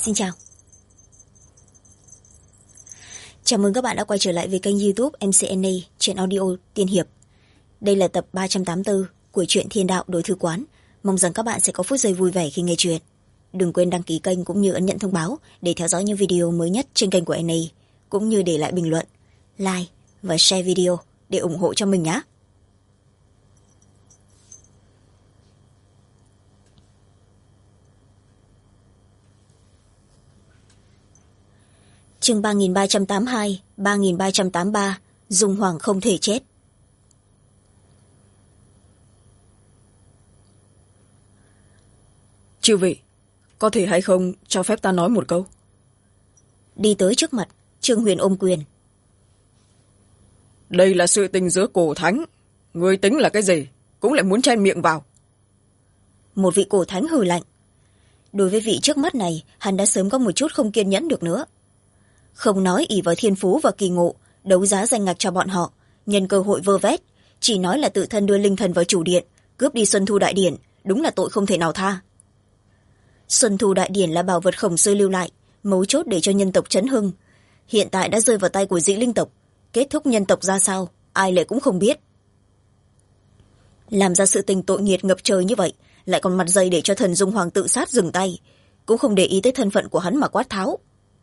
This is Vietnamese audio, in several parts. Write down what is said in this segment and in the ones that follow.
Xin chào. Chào mừng các bạn đã quay trở lại với kênh YouTube MCNA truyện audio tiên hiệp. Đây là tập 384 của truyện Thiên Đạo Đối Thư Quán. Mong rằng các bạn sẽ có phút giây vui vẻ khi nghe truyện. Đừng quên đăng ký kênh cũng như ấn nhận thông báo để theo dõi những video mới nhất trên kênh của NA, cũng như để lại bình luận, like và share video để ủng hộ cho mình nhé. Chương 3382, 3383, Dung Hoàng không thể chết. Chư vị, có thể hay không cho phép ta nói một câu? Đi tới trước mặt, Trương Huyền ôm quyền. Đây là sự tình giữa cổ thánh, người tính là cái gì cũng lại muốn chen miệng vào. Một vị cổ thánh hừ lạnh. Đối với vị trước mắt này, hắn đã sớm có một chút không kiên nhẫn được nữa. Không nói ỷ vào thiên phú và kỳ ngộ, đấu giá danh ngạch cho bọn họ, nhân cơ hội vơ vét, chỉ nói là tự thân đưa linh thần vào chủ điện, cướp đi Xuân Thu Đại Điển, đúng là tội không thể nào tha. Xuân Thu Đại Điển là bảo vật khổng sư lưu lại, mấu chốt để cho nhân tộc chấn hưng. Hiện tại đã rơi vào tay của Dĩ Linh tộc, kết thúc nhân tộc ra sao, ai lại cũng không biết. Làm ra sự tình tội nghiệt ngập trời như vậy, lại còn mặt dày để cho thần Dung Hoàng tự sát dừng tay, cũng không để ý tới thân phận của hắn mà quát tháo.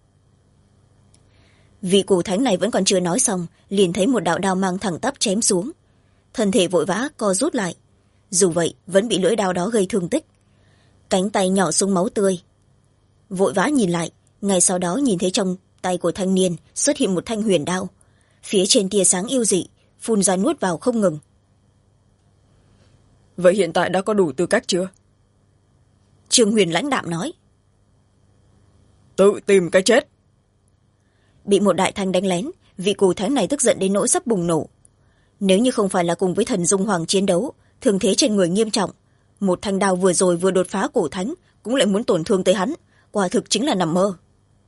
Vị cổ thánh này vẫn còn chưa nói xong, liền thấy một đạo đao mang thẳng tắp chém xuống. Thân thể vội vã co rút lại, dù vậy vẫn bị lưỡi đao đó gây thương tích, cánh tay nhỏ xuống máu tươi. Vội vã nhìn lại, ngay sau đó nhìn thấy trong tay của thanh niên xuất hiện một thanh huyền đao, phía trên tia sáng yêu dị, phun ra nuốt vào không ngừng. Vậy hiện tại đã có đủ tư cách chưa? Trương Huyền lãnh đạm nói. Tự tìm cái chết. Bị một đại thanh đánh lén, vị cổ thánh này tức giận đến nỗi sắp bùng nổ. Nếu như không phải là cùng với thần Dung Hoàng chiến đấu, thương thế trên người nghiêm trọng, một thanh đao vừa rồi vừa đột phá cổ thánh cũng lại muốn tổn thương tới hắn, quả thực chính là nằm mơ.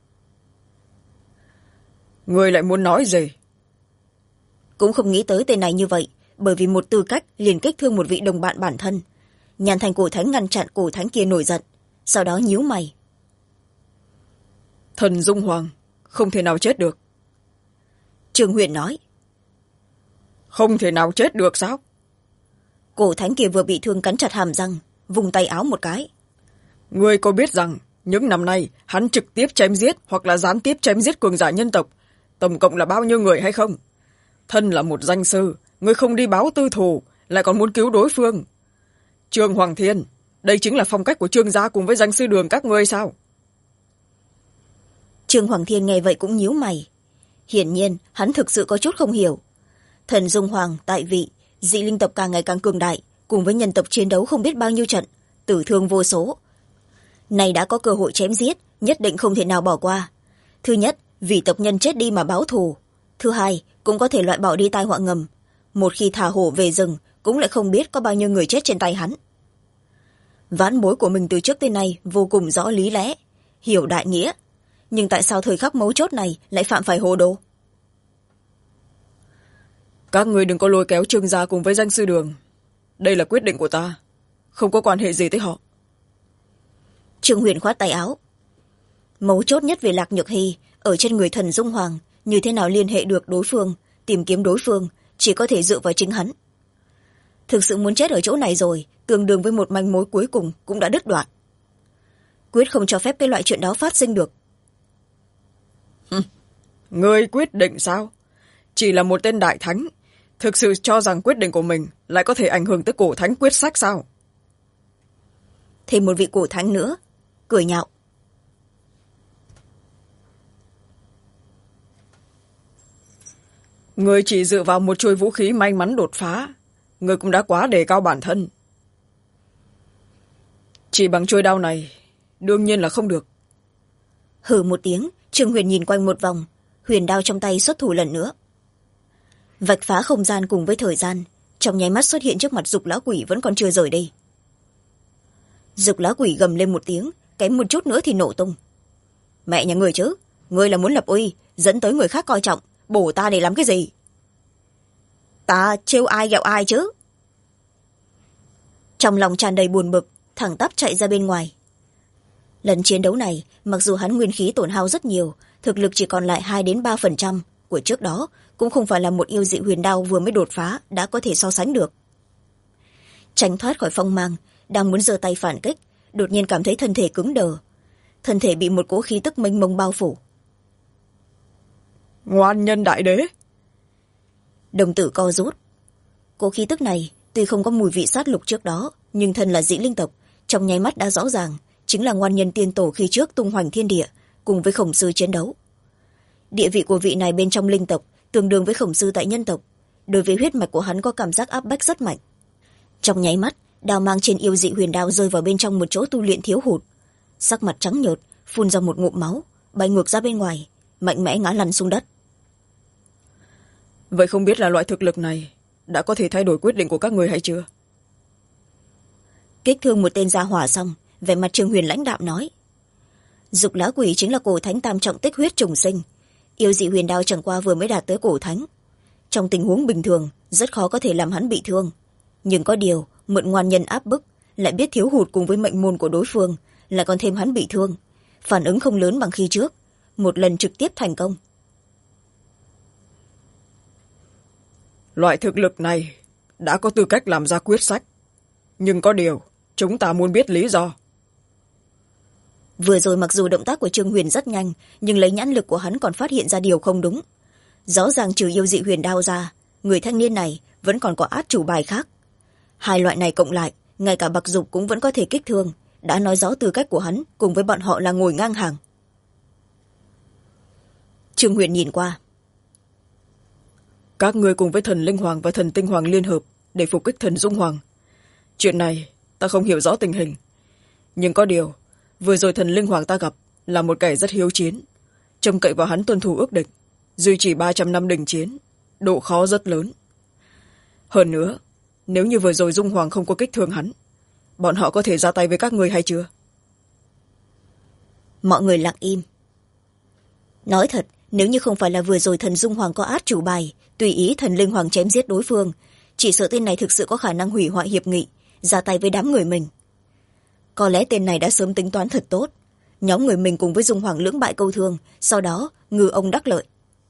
Người lại muốn nói gì? Cũng không nghĩ tới tên này như vậy, bởi vì một tư cách liền kích thương một vị đồng bạn bản thân. Nhàn thành cổ thánh ngăn chặn cổ thánh kia nổi giận, sau đó nhíu mày. Thần Dung Hoàng không thể nào chết được. Trương Huyền nói. Không thể nào chết được sao? Cổ thánh kia vừa bị thương cắn chặt hàm răng, vùng tay áo một cái. Ngươi có biết rằng những năm nay hắn trực tiếp chém giết hoặc là gián tiếp chém giết cường giả nhân tộc tổng cộng là bao nhiêu người hay không? Thân là một danh sư, ngươi không đi báo tư thù, lại còn muốn cứu đối phương. Trương Hoàng Thiên, đây chính là phong cách của Trương gia cùng với danh sư đường các ngươi sao? Trương Hoàng Thiên nghe vậy cũng nhíu mày. Hiển nhiên hắn thực sự có chút không hiểu. Thần Dung Hoàng tại vị, Dị Linh tộc càng ngày càng cường đại, cùng với nhân tộc chiến đấu không biết bao nhiêu trận, tử thương vô số. Này đã có cơ hội chém giết, nhất định không thể nào bỏ qua. Thứ nhất, vì tộc nhân chết đi mà báo thù. Thứ hai, cũng có thể loại bỏ đi tai họa ngầm. Một khi thả hổ về rừng, cũng lại không biết có bao nhiêu người chết trên tay hắn. Vãn bối của mình từ trước tới nay vô cùng rõ lý lẽ, hiểu đại nghĩa. Nhưng tại sao thời khắc mấu chốt này lại phạm phải hồ đồ? Các ngươi đừng có lôi kéo Trương gia cùng với danh sư đường. Đây là quyết định của ta, không có quan hệ gì tới họ. Trương Huyền khoát tay áo. Mấu chốt nhất về Lạc Nhược Hy ở trên người thần Dung Hoàng, như thế nào liên hệ được đối phương, tìm kiếm đối phương, chỉ có thể dựa vào chính hắn. Thực sự muốn chết ở chỗ này rồi, tương đương với một manh mối cuối cùng cũng đã đứt đoạn. Quyết không cho phép cái loại chuyện đó phát sinh được. Ngươi quyết định sao? Chỉ là một tên đại thánh, thực sự cho rằng quyết định của mình lại có thể ảnh hưởng tới cổ thánh quyết sách sao? Thêm một vị cổ thánh nữa, cười nhạo. Ngươi chỉ dựa vào một chuôi vũ khí may mắn đột phá, ngươi cũng đã quá đề cao bản thân. Chỉ bằng chuôi đao này, đương nhiên là không được. Hừ một tiếng, Trương Huyền nhìn quanh một vòng, huyền đao trong tay xuất thủ lần nữa. Vạch phá không gian cùng với thời gian, trong nháy mắt xuất hiện trước mặt Dục Lão Quỷ vẫn còn chưa rời đi. Dục Lão Quỷ gầm lên một tiếng, kém một chút nữa thì nổ tung. Mẹ nhà người chứ, ngươi là muốn lập uy, dẫn tới người khác coi trọng, bổ ta để làm cái gì? Ta trêu ai ghẹo ai chứ? Trong lòng tràn đầy buồn bực, thẳng tắp chạy ra bên ngoài. lần chiến đấu này mặc dù hắn nguyên khí tổn hao rất nhiều, thực lực chỉ còn lại 2-3% của trước đó, cũng không phải là một yêu dị huyền đao vừa mới đột phá đã có thể so sánh được. Tránh thoát khỏi phong mang, đang muốn giơ tay phản kích, đột nhiên cảm thấy thân thể cứng đờ, thân thể bị một cỗ khí tức mênh mông bao phủ. Ngoan nhân đại đế. Đồng tử co rút. Cỗ khí tức này tuy không có mùi vị sát lục trước đó, nhưng thân là dị linh tộc, trong nháy mắt đã rõ ràng chính là ngoan nhân tiên tổ khi trước tung hoành thiên địa cùng với khổng sư chiến đấu. Địa vị của vị này bên trong linh tộc tương đương với khổng sư tại nhân tộc, đối với huyết mạch của hắn có cảm giác áp bách rất mạnh. Trong nháy mắt, đao mang trên yêu dị huyền đao rơi vào bên trong một chỗ tu luyện thiếu hụt, sắc mặt trắng nhợt, phun ra một ngụm máu, bay ngược ra bên ngoài, mạnh mẽ ngã lăn xuống đất. Vậy không biết là loại thực lực này đã có thể thay đổi quyết định của các người hay chưa? Kích thương một tên gia hỏa xong, vẻ mặt Trương Huyền lãnh đạm nói: Dục lá quỷ chính là cổ thánh tam trọng tích huyết trùng sinh, yêu dị huyền đao chẳng qua vừa mới đạt tới cổ thánh, trong tình huống bình thường rất khó có thể làm hắn bị thương, nhưng có điều mượn ngoan nhân áp bức, lại biết thiếu hụt cùng với mệnh môn của đối phương, lại còn thêm hắn bị thương, phản ứng không lớn bằng khi trước, một lần trực tiếp thành công. Loại thực lực này đã có tư cách làm ra quyết sách, nhưng có điều chúng ta muốn biết lý do. Vừa rồi mặc dù động tác của Trương Huyền rất nhanh, nhưng lấy nhãn lực của hắn còn phát hiện ra điều không đúng. Rõ ràng trừ yêu dị huyền đao ra, người thanh niên này vẫn còn có át chủ bài khác. Hai loại này cộng lại, ngay cả bạc dục cũng vẫn có thể kích thương, đã nói rõ tư cách của hắn cùng với bọn họ là ngồi ngang hàng. Trương Huyền nhìn qua. Các ngươi cùng với thần linh hoàng và thần tinh hoàng liên hợp để phục kích thần dung hoàng. Chuyện này ta không hiểu rõ tình hình, nhưng có điều vừa rồi thần linh hoàng ta gặp là một kẻ rất hiếu chiến, trông cậy vào hắn tuân thủ ước định, duy trì 300 năm đình chiến, độ khó rất lớn. Hơn nữa, nếu như vừa rồi dung hoàng không có kích thương hắn, bọn họ có thể ra tay với các ngươi hay chưa? Mọi người lặng im. Nói thật, nếu như không phải là vừa rồi thần dung hoàng có át chủ bài, tùy ý thần linh hoàng chém giết đối phương, chỉ sợ tên này thực sự có khả năng hủy hoại hiệp nghị, ra tay với đám người mình. Có lẽ tên này đã sớm tính toán thật tốt, nhóm người mình cùng với dung hoàng lưỡng bại câu thương, sau đó ngư ông đắc lợi.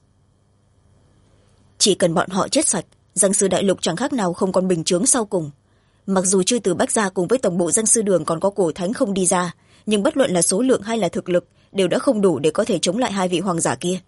Chỉ cần bọn họ chết sạch, danh sư đại lục chẳng khác nào không còn bình chướng sau cùng. Mặc dù chư tử Bách Gia cùng với tổng bộ danh sư đường còn có cổ thánh không đi ra, nhưng bất luận là số lượng hay là thực lực đều đã không đủ để có thể chống lại hai vị hoàng giả kia.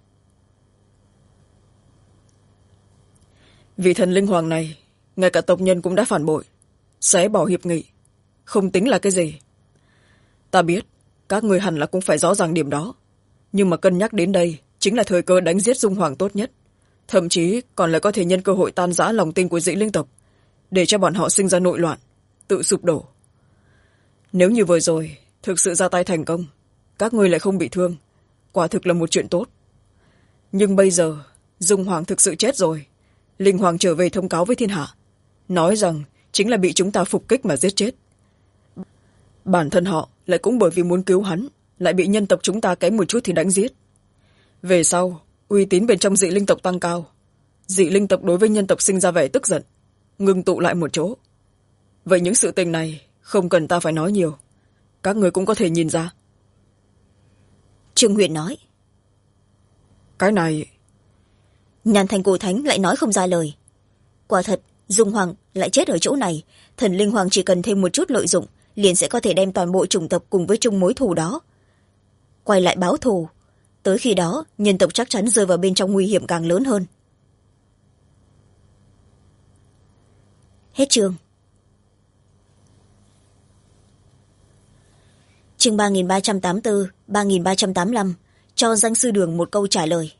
Vị thần linh hoàng này, ngay cả tộc nhân cũng đã phản bội, xé bỏ hiệp nghị, không tính là cái gì. Ta biết các người hẳn là cũng phải rõ ràng điểm đó, nhưng mà cân nhắc đến đây chính là thời cơ đánh giết dung hoàng tốt nhất, thậm chí còn lại có thể nhân cơ hội tan rã lòng tin của dị linh tộc, để cho bọn họ sinh ra nội loạn, tự sụp đổ. Nếu như vừa rồi thực sự ra tay thành công, các ngươi lại không bị thương, quả thực là một chuyện tốt. Nhưng bây giờ dung hoàng thực sự chết rồi, linh hoàng trở về thông cáo với thiên hạ, nói rằng chính là bị chúng ta phục kích mà giết chết. Bản thân họ lại cũng bởi vì muốn cứu hắn, lại bị nhân tộc chúng ta kém một chút thì đánh giết. Về sau uy tín bên trong dị linh tộc tăng cao, dị linh tộc đối với nhân tộc sinh ra vẻ tức giận, ngưng tụ lại một chỗ. Vậy những sự tình này không cần ta phải nói nhiều, các người cũng có thể nhìn ra. Trương Huyền nói. Cái này... Nhàn thành cổ thánh lại nói không ra lời. Quả thật, dung hoàng lại chết ở chỗ này, thần linh hoàng chỉ cần thêm một chút lợi dụng, liền sẽ có thể đem toàn bộ chủng tộc cùng với chung mối thù đó quay lại báo thù. Tới khi đó, nhân tộc chắc chắn rơi vào bên trong nguy hiểm càng lớn hơn. Hết chương. Chương 3384, 3385, cho danh sư đường một câu trả lời.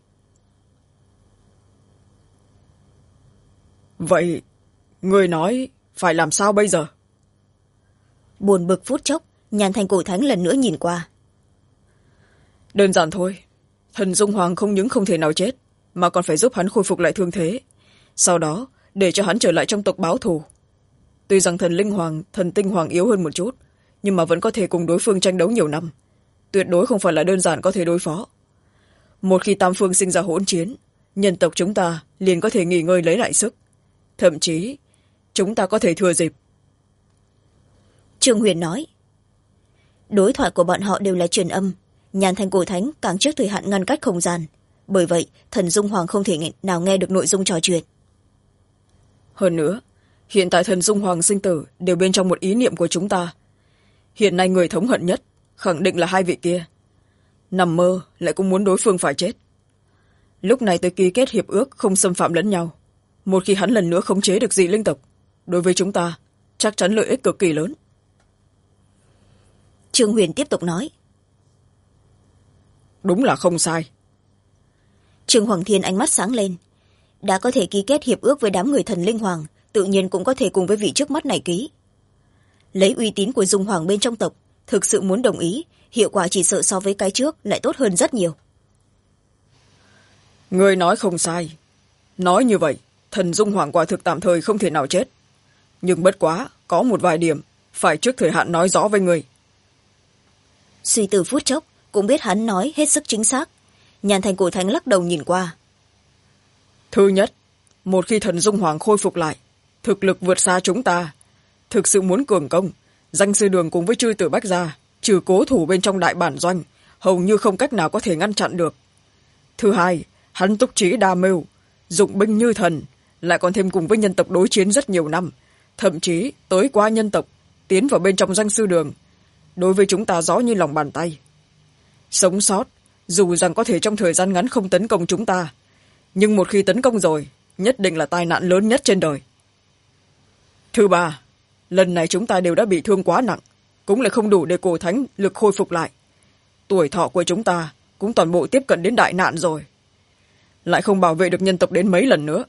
Vậy, người nói phải làm sao bây giờ? Buồn bực phút chốc, Nhàn thành cổ thánh lần nữa nhìn qua. Đơn giản thôi, thần dung hoàng không những không thể nào chết, mà còn phải giúp hắn khôi phục lại thương thế, sau đó để cho hắn trở lại trong tộc báo thù. Tuy rằng thần linh hoàng, thần tinh hoàng yếu hơn một chút, nhưng mà vẫn có thể cùng đối phương tranh đấu nhiều năm, tuyệt đối không phải là đơn giản có thể đối phó. Một khi tam phương sinh ra hỗn chiến, nhân tộc chúng ta liền có thể nghỉ ngơi lấy lại sức, thậm chí chúng ta có thể thừa dịp. Trương Huyền nói. đối thoại của bọn họ đều là truyền âm. Nhàn thành cổ thánh càng trước thời hạn ngăn cách không gian, bởi vậy thần dung hoàng không thể nào nghe được nội dung trò chuyện. Hơn nữa, hiện tại thần dung hoàng sinh tử đều bên trong một ý niệm của chúng ta. Hiện nay người thống hận nhất khẳng định là hai vị kia. Nằm mơ lại cũng muốn đối phương phải chết. Lúc này tôi ký kết hiệp ước không xâm phạm lẫn nhau. Một khi hắn lần nữa khống chế được dị linh tộc, đối với chúng ta chắc chắn lợi ích cực kỳ lớn. Trương Huyền tiếp tục nói. Đúng là không sai. Trương Hoàng Thiên ánh mắt sáng lên. Đã có thể ký kết hiệp ước với đám người thần linh hoàng, tự nhiên cũng có thể cùng với vị trước mắt này ký. Lấy uy tín của dung hoàng bên trong tộc, thực sự muốn đồng ý, hiệu quả chỉ sợ so với cái trước lại tốt hơn rất nhiều. Người nói không sai. Nói như vậy, thần dung hoàng quả thực tạm thời không thể nào chết. Nhưng bất quá, có một vài điểm phải trước thời hạn nói rõ với người. Suy từ phút chốc, cũng biết hắn nói hết sức chính xác. Nhàn thành cổ thánh lắc đầu nhìn qua. Thứ nhất, một khi thần dung hoàng khôi phục lại, thực lực vượt xa chúng ta, thực sự muốn cường công, danh sư đường cùng với chư tử bách gia, trừ cố thủ bên trong đại bản doanh, hầu như không cách nào có thể ngăn chặn được. Thứ hai, hắn túc trí đa mưu, dụng binh như thần, lại còn thêm cùng với nhân tộc đối chiến rất nhiều năm, thậm chí tới qua nhân tộc, tiến vào bên trong danh sư đường, đối với chúng ta rõ như lòng bàn tay. Sống sót, dù rằng có thể trong thời gian ngắn không tấn công chúng ta, nhưng một khi tấn công rồi, nhất định là tai nạn lớn nhất trên đời. Thứ ba, lần này chúng ta đều đã bị thương quá nặng, cũng lại không đủ để cổ thánh lực khôi phục lại. Tuổi thọ của chúng ta cũng toàn bộ tiếp cận đến đại nạn rồi. Lại không bảo vệ được nhân tộc đến mấy lần nữa.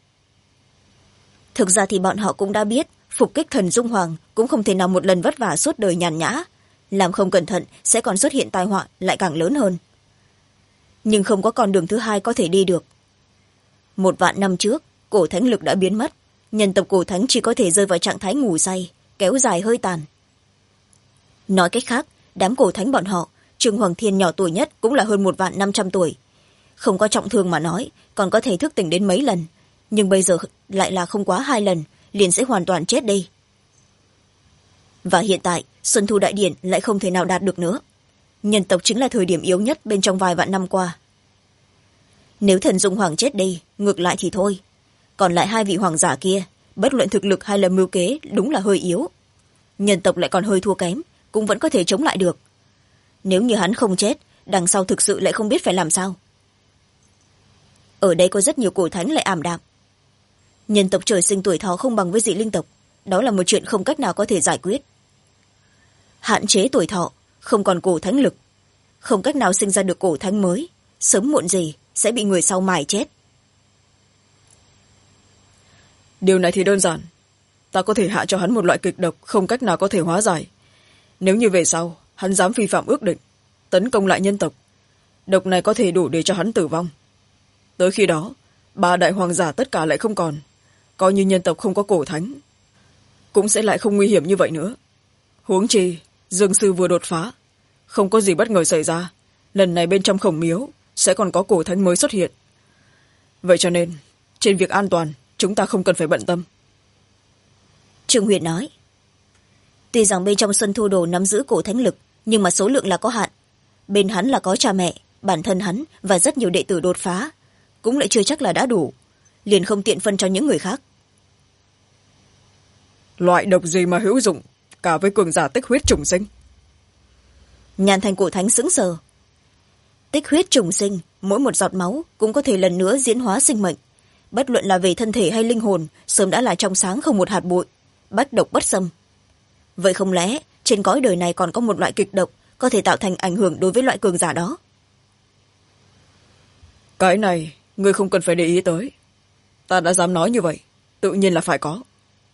Thực ra thì bọn họ cũng đã biết, phục kích thần dung hoàng cũng không thể nào một lần vất vả suốt đời nhàn nhã. Làm không cẩn thận sẽ còn xuất hiện tai họa lại càng lớn hơn. Nhưng không có con đường thứ hai có thể đi được. 1.000 năm trước, cổ thánh lực đã biến mất. Nhân tộc cổ thánh chỉ có thể rơi vào trạng thái ngủ say, kéo dài hơi tàn. Nói cách khác, đám cổ thánh bọn họ, Trương Hoàng Thiên nhỏ tuổi nhất cũng là hơn 1.500 tuổi. Không có trọng thương mà nói, còn có thể thức tỉnh đến mấy lần. Nhưng bây giờ lại là không quá 2 lần, liền sẽ hoàn toàn chết đi. Và hiện tại, Xuân Thu Đại Điển lại không thể nào đạt được nữa. Nhân tộc chính là thời điểm yếu nhất bên trong vài vạn năm qua. Nếu thần dung hoàng chết đi, ngược lại thì thôi. Còn lại 2 vị hoàng giả kia, bất luận thực lực hay là mưu kế đúng là hơi yếu. Nhân tộc lại còn hơi thua kém, cũng vẫn có thể chống lại được. Nếu như hắn không chết, đằng sau thực sự lại không biết phải làm sao. Ở đây có rất nhiều cổ thánh lại ảm đạm. Nhân tộc trời sinh tuổi thọ không bằng với dị linh tộc, đó là một chuyện không cách nào có thể giải quyết. Hạn chế tuổi thọ, không còn cổ thánh lực, không cách nào sinh ra được cổ thánh mới, sớm muộn gì sẽ bị người sau mài chết. Điều này thì đơn giản. Ta có thể hạ cho hắn một loại kịch độc không cách nào có thể hóa giải. Nếu như về sau, hắn dám vi phạm ước định, tấn công lại nhân tộc, độc này có thể đủ để cho hắn tử vong. Tới khi đó, 3 đại hoàng giả tất cả lại không còn. Coi như nhân tộc không có cổ thánh, cũng sẽ lại không nguy hiểm như vậy nữa. Huống chi, Dương Sư vừa đột phá, không có gì bất ngờ xảy ra. Lần này bên trong Khổng Miếu sẽ còn có cổ thánh mới xuất hiện. Vậy cho nên, trên việc an toàn, chúng ta không cần phải bận tâm. Trương Huyền nói. Tuy rằng bên trong Xuân Thu Đồ nắm giữ cổ thánh lực, nhưng mà số lượng là có hạn. Bên hắn là có cha mẹ, bản thân hắn và rất nhiều đệ tử đột phá, cũng lại chưa chắc là đã đủ, liền không tiện phân cho những người khác. Loại độc gì mà hữu dụng cả với cường giả tích huyết trùng sinh? Nhàn thành cổ thánh sững sờ. Tích huyết trùng sinh, mỗi một giọt máu cũng có thể lần nữa diễn hóa sinh mệnh, bất luận là về thân thể hay linh hồn, sớm đã là trong sáng không một hạt bụi, bách độc bất xâm. Vậy không lẽ trên cõi đời này còn có một loại kịch độc có thể tạo thành ảnh hưởng đối với loại cường giả đó? Cái này ngươi không cần phải để ý tới. Ta đã dám nói như vậy, tự nhiên là phải có.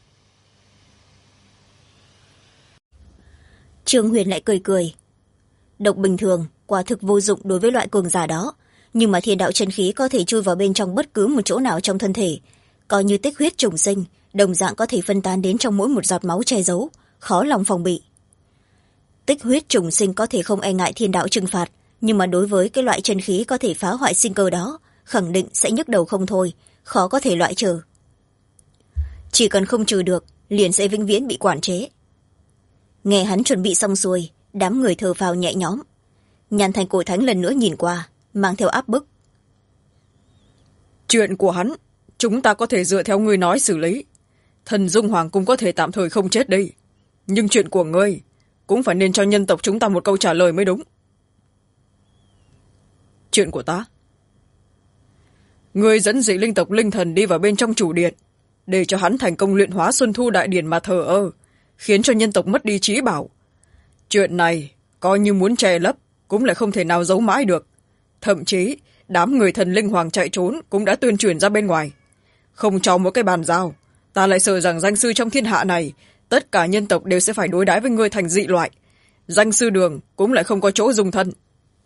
Trương Huyền lại cười cười. Độc bình thường quả thực vô dụng đối với loại cường giả đó, nhưng mà thiên đạo chân khí có thể chui vào bên trong bất cứ một chỗ nào trong thân thể, coi như tích huyết trùng sinh, đồng dạng có thể phân tán đến trong mỗi một giọt máu che giấu, khó lòng phòng bị. Tích huyết trùng sinh có thể không e ngại thiên đạo trừng phạt, nhưng mà đối với cái loại chân khí có thể phá hoại sinh cơ đó, khẳng định sẽ nhức đầu không thôi, khó có thể loại trừ. Chỉ cần không trừ được, liền sẽ vĩnh viễn bị quản chế. Nghe hắn chuẩn bị xong xuôi, đám người thở phào nhẹ nhõm. Nhàn Thành Cổ Thánh lần nữa nhìn qua, mang theo áp bức. Chuyện của hắn chúng ta có thể dựa theo ngươi nói xử lý. Thần Dung Hoàng cũng có thể tạm thời không chết đi, nhưng chuyện của ngươi cũng phải nên cho nhân tộc chúng ta một câu trả lời mới đúng. Chuyện của ta? Ngươi dẫn dị linh tộc linh thần đi vào bên trong chủ điện để cho hắn thành công luyện hóa Xuân Thu Đại Điển mà thờ ơ, khiến cho nhân tộc mất đi trí bảo. Chuyện này coi như muốn che lấp cũng lại không thể nào giấu mãi được. Thậm chí đám người thần linh hoàng chạy trốn cũng đã tuyên truyền ra bên ngoài. Không cho một cái bàn giao, ta lại sợ rằng danh sư trong thiên hạ này tất cả nhân tộc đều sẽ phải đối đãi với ngươi thành dị loại. Danh sư đường cũng lại không có chỗ dung thân.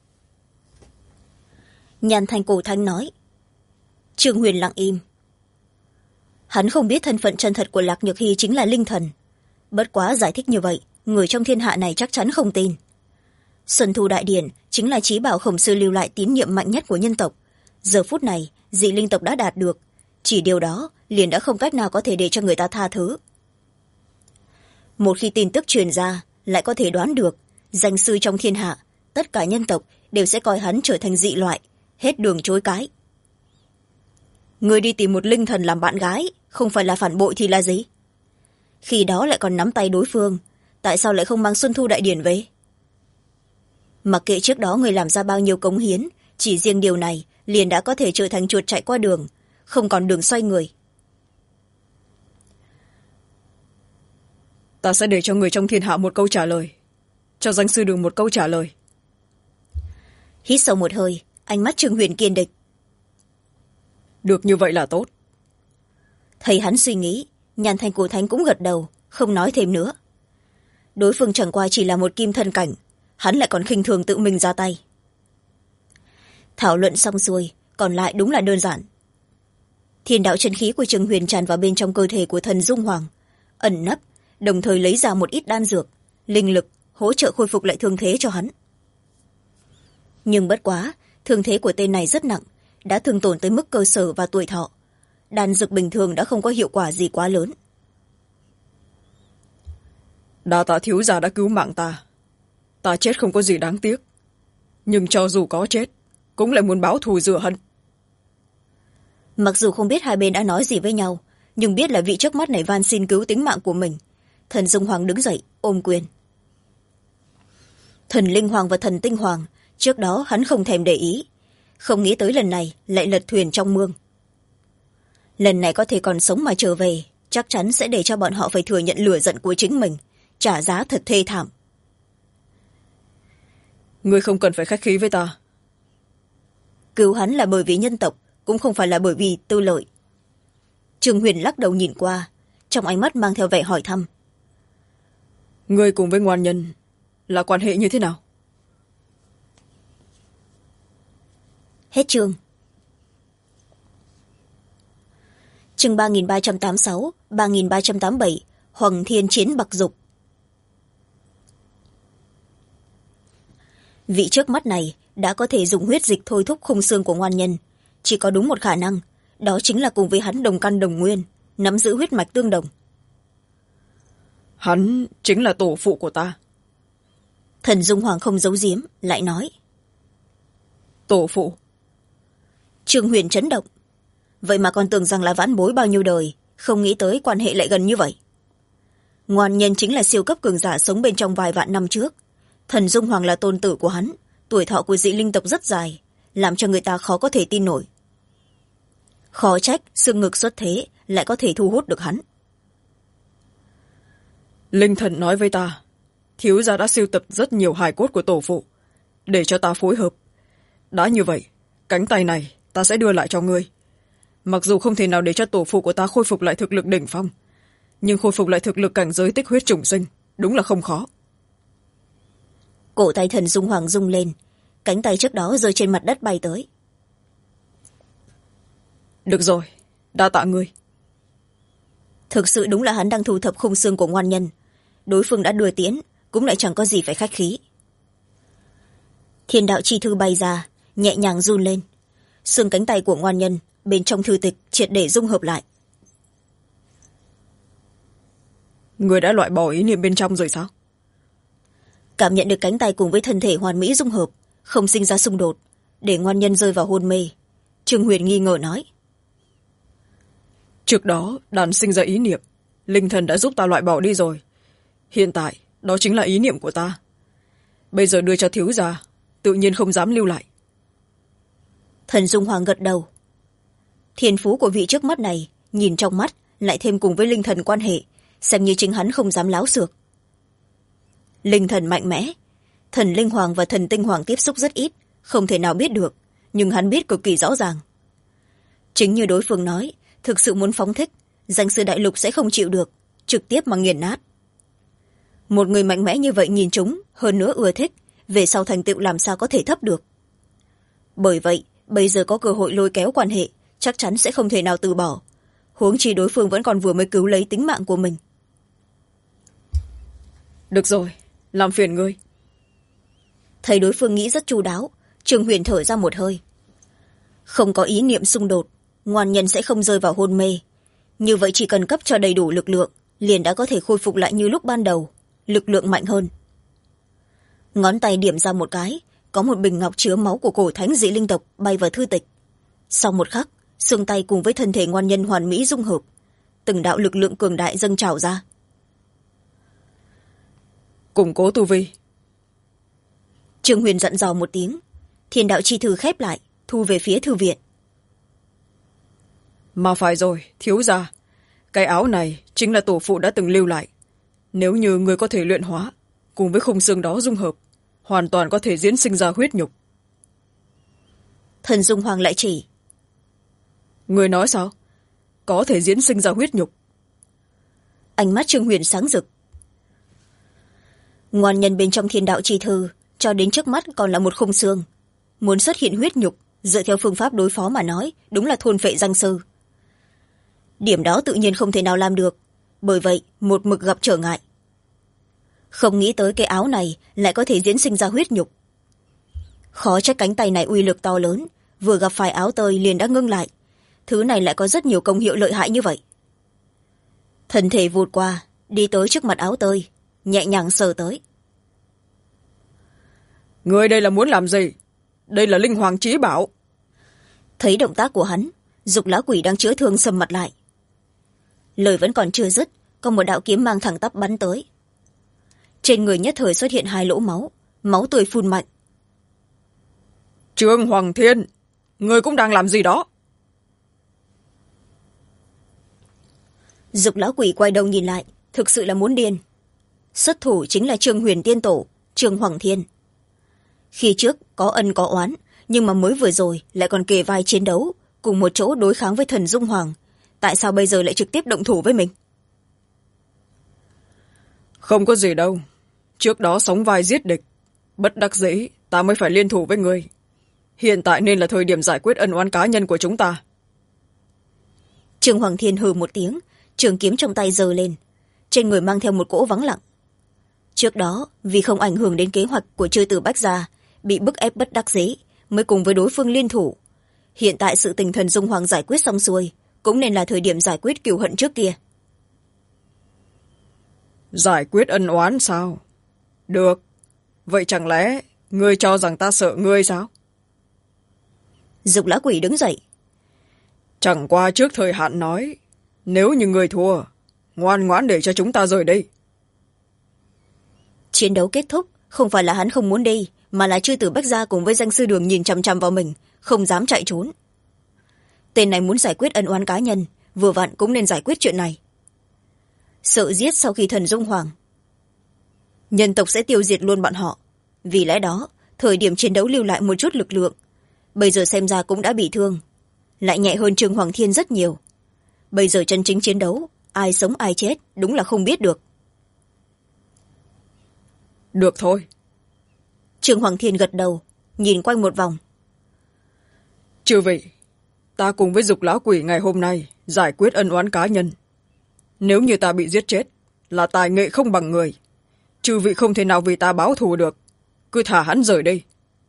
Nhàn Thành Cổ Thánh nói. Trương Huyền lặng im. Hắn không biết thân phận chân thật của Lạc Nhược Hy chính là linh thần. Bất quá giải thích như vậy, người trong thiên hạ này chắc chắn không tin. Xuân Thu Đại Điển chính là chí bảo khổng sư lưu lại tín nhiệm mạnh nhất của nhân tộc. Giờ phút này, dị linh tộc đã đạt được. Chỉ điều đó liền đã không cách nào có thể để cho người ta tha thứ. Một khi tin tức truyền ra, lại có thể đoán được, danh sư trong thiên hạ, tất cả nhân tộc đều sẽ coi hắn trở thành dị loại, hết đường chối cãi. Người đi tìm một linh thần làm bạn gái, không phải là phản bội thì là gì? Khi đó lại còn nắm tay đối phương, tại sao lại không mang Xuân Thu Đại Điển về? Mặc kệ trước đó người làm ra bao nhiêu cống hiến, chỉ riêng điều này liền đã có thể trở thành chuột chạy qua đường, không còn đường xoay người. Ta sẽ để cho người trong thiên hạ một câu trả lời, cho danh sư đường một câu trả lời. Hít sâu một hơi, ánh mắt Trương Huyền kiên định. Được như vậy là tốt. Thấy hắn suy nghĩ, Nhàn Thành Cổ Thánh cũng gật đầu, không nói thêm nữa. Đối phương chẳng qua chỉ là một kim thân cảnh, hắn lại còn khinh thường tự mình ra tay. Thảo luận xong xuôi, còn lại đúng là đơn giản. Thiên đạo chân khí của Trương Huyền tràn vào bên trong cơ thể của thần Dung Hoàng, ẩn nấp, đồng thời lấy ra một ít đan dược, linh lực, hỗ trợ khôi phục lại thương thế cho hắn. Nhưng bất quá, thương thế của tên này rất nặng, đã thương tổn tới mức cơ sở và tuổi thọ. Đan dược bình thường đã không có hiệu quả gì quá lớn. Đa tạ thiếu gia đã cứu mạng ta. Ta chết không có gì đáng tiếc. Nhưng cho dù có chết, cũng lại muốn báo thù rửa hận. Mặc dù không biết hai bên đã nói gì với nhau, nhưng biết là vị trước mắt này van xin cứu tính mạng của mình. Thần Dung Hoàng đứng dậy, ôm quyền. Thần Linh Hoàng và thần Tinh Hoàng, trước đó hắn không thèm để ý. Không nghĩ tới lần này lại lật thuyền trong mương. Lần này có thể còn sống mà trở về, chắc chắn sẽ để cho bọn họ phải thừa nhận lửa giận của chính mình, trả giá thật thê thảm. Ngươi không cần phải khách khí với ta. Cứu hắn là bởi vì nhân tộc, cũng không phải là bởi vì tư lợi. Trương Huyền lắc đầu nhìn qua, trong ánh mắt mang theo vẻ hỏi thăm. Ngươi cùng với ngoan nhân là quan hệ như thế nào? Hết chương. Chương 3386, 3387, Hoàng Thiên Chiến Bạc Dục. Vị trước mắt này đã có thể dùng huyết dịch thôi thúc khung xương của ngoan nhân. Chỉ có đúng một khả năng, đó chính là cùng với hắn đồng căn đồng nguyên, nắm giữ huyết mạch tương đồng. Hắn chính là tổ phụ của ta. Thần Dung Hoàng không giấu giếm, lại nói. Tổ phụ? Trương Huyền chấn động. Vậy mà còn tưởng rằng là vãn bối bao nhiêu đời, không nghĩ tới quan hệ lại gần như vậy. Ngoan nhân chính là siêu cấp cường giả sống bên trong vài vạn năm trước. Thần Dung Hoàng là tôn tử của hắn, tuổi thọ của dị linh tộc rất dài, làm cho người ta khó có thể tin nổi. Khó trách xương ngực xuất thế lại có thể thu hút được hắn. Linh thần nói với ta, thiếu gia đã sưu tập rất nhiều hài cốt của tổ phụ, để cho ta phối hợp. Đã như vậy, cánh tay này ta sẽ đưa lại cho ngươi. Mặc dù không thể nào để cho tổ phụ của ta khôi phục lại thực lực đỉnh phong, nhưng khôi phục lại thực lực cảnh giới tích huyết trùng sinh đúng là không khó. Cổ tay thần Dung Hoàng rung lên, cánh tay trước đó rơi trên mặt đất bay tới. Được rồi, đa tạ ngươi. Thực sự đúng là hắn đang thu thập khung xương của ngoan nhân. Đối phương đã đưa tiễn, cũng lại chẳng có gì phải khách khí. Thiên đạo chi thư bay ra, nhẹ nhàng run lên. Xương cánh tay của ngoan nhân bên trong thư tịch triệt để dung hợp lại. Người đã loại bỏ ý niệm bên trong rồi sao? cảm nhận được cánh tay cùng với thân thể hoàn mỹ dung hợp, không sinh ra xung đột, để ngoan nhân rơi vào hôn mê. Trương Huyền nghi ngờ nói: trước đó đàn sinh ra ý niệm, linh thần đã giúp ta loại bỏ đi rồi. Hiện tại đó chính là ý niệm của ta. Bây giờ đưa cho thiếu gia, tự nhiên không dám lưu lại. Thần Dung Hoàng gật đầu. Thiên phú của vị trước mắt này, nhìn trong mắt lại thêm cùng với linh thần quan hệ, xem như chính hắn không dám láo xược. Linh thần mạnh mẽ, thần linh hoàng và thần tinh hoàng tiếp xúc rất ít, không thể nào biết được, nhưng hắn biết cực kỳ rõ ràng. Chính như đối phương nói, thực sự muốn phóng thích, danh sư đại lục sẽ không chịu được, trực tiếp mà nghiền nát. Một người mạnh mẽ như vậy nhìn chúng, hơn nữa ưa thích, về sau thành tựu làm sao có thể thấp được. Bởi vậy, bây giờ có cơ hội lôi kéo quan hệ, chắc chắn sẽ không thể nào từ bỏ. Huống chi đối phương vẫn còn vừa mới cứu lấy tính mạng của mình. Được rồi, làm phiền ngươi. Thấy đối phương nghĩ rất chu đáo, Trương Huyền thở ra một hơi. Không có ý niệm xung đột, ngoan nhân sẽ không rơi vào hôn mê. Như vậy chỉ cần cấp cho đầy đủ lực lượng, liền đã có thể khôi phục lại như lúc ban đầu, lực lượng mạnh hơn. Ngón tay điểm ra một cái, có một bình ngọc chứa máu của cổ thánh dị linh tộc bay vào thư tịch. Sau một khắc, xương tay cùng với thân thể ngoan nhân hoàn mỹ dung hợp, từng đạo lực lượng cường đại dâng trào ra. Củng cố tu vi. Trương Huyền dặn dò một tiếng, thiên đạo chi thư khép lại, thu về phía thư viện. Mà phải rồi, thiếu gia, cái áo này chính là tổ phụ đã từng lưu lại. Nếu như người có thể luyện hóa, cùng với khung xương đó dung hợp, hoàn toàn có thể diễn sinh ra huyết nhục. Thần Dung Hoàng lại chỉ. Người nói sao? Có thể diễn sinh ra huyết nhục? Ánh mắt Trương Huyền sáng rực. Ngoan nhân bên trong thiên đạo chi thư, cho đến trước mắt còn là một khung xương. Muốn xuất hiện huyết nhục, dựa theo phương pháp đối phó mà nói, đúng là thôn phệ danh sư. Điểm đó tự nhiên không thể nào làm được, bởi vậy một mực gặp trở ngại. Không nghĩ tới cái áo này lại có thể diễn sinh ra huyết nhục. Khó trách cánh tay này uy lực to lớn, vừa gặp phải áo tơi liền đã ngưng lại. Thứ này lại có rất nhiều công hiệu lợi hại như vậy. Thân thể vụt qua, đi tới trước mặt áo tơi, nhẹ nhàng sờ tới. Người đây là muốn làm gì? Đây là linh hoàng chí bảo. Thấy động tác của hắn, Dục Lão Quỷ đang chữa thương sầm mặt lại. Lời vẫn còn chưa dứt, có một đạo kiếm mang thẳng tắp bắn tới. Trên người nhất thời xuất hiện hai lỗ máu, máu tươi phun mạnh. Trương Hoàng Thiên, người cũng đang làm gì đó? Dục Lão Quỷ quay đầu nhìn lại, thực sự là muốn điên. Xuất thủ chính là Trương Huyền Tiên Tổ, Trương Hoàng Thiên. Khi trước có ân có oán, nhưng mà mới vừa rồi lại còn kề vai chiến đấu, cùng một chỗ đối kháng với thần Dung Hoàng. Tại sao bây giờ lại trực tiếp động thủ với mình? Không có gì đâu. Trước đó sống vai giết địch. Bất đắc dĩ, ta mới phải liên thủ với ngươi. Hiện tại nên là thời điểm giải quyết ân oán cá nhân của chúng ta. Trương Hoàng Thiên hừ một tiếng, trường kiếm trong tay giơ lên. Trên người mang theo một cỗ vắng lặng. Trước đó, vì không ảnh hưởng đến kế hoạch của chư tử Bách Gia, bị bức ép bất đắc dĩ, mới cùng với đối phương liên thủ. Hiện tại sự tình thần Dung Hoàng giải quyết xong xuôi, cũng nên là thời điểm giải quyết cừu hận trước kia. Giải quyết ân oán sao? Được. Vậy chẳng lẽ ngươi cho rằng ta sợ ngươi sao? Dục Lão Quỷ đứng dậy. Chẳng qua trước thời hạn nói, nếu như ngươi thua, ngoan ngoãn để cho chúng ta rời đi. Chiến đấu kết thúc, không phải là hắn không muốn đi, mà là chư tử Bách Gia cùng với danh sư Đường nhìn chằm chằm vào mình, không dám chạy trốn. Tên này muốn giải quyết ân oán cá nhân, vừa vặn cũng nên giải quyết chuyện này. Sợ giết sau khi thần Dung Hoàng, nhân tộc sẽ tiêu diệt luôn bọn họ. Vì lẽ đó, thời điểm chiến đấu lưu lại một chút lực lượng. Bây giờ xem ra cũng đã bị thương, lại nhẹ hơn Trương Hoàng Thiên rất nhiều. Bây giờ chân chính chiến đấu, ai sống ai chết, đúng là không biết được. Được thôi. Trương Hoàng Thiên gật đầu, nhìn quanh một vòng. Chư vị, ta cùng với Dục Lão Quỷ ngày hôm nay giải quyết ân oán cá nhân. Nếu như ta bị giết chết, là tài nghệ không bằng người. Chư vị không thể nào vì ta báo thù được. Cứ thả hắn rời đây.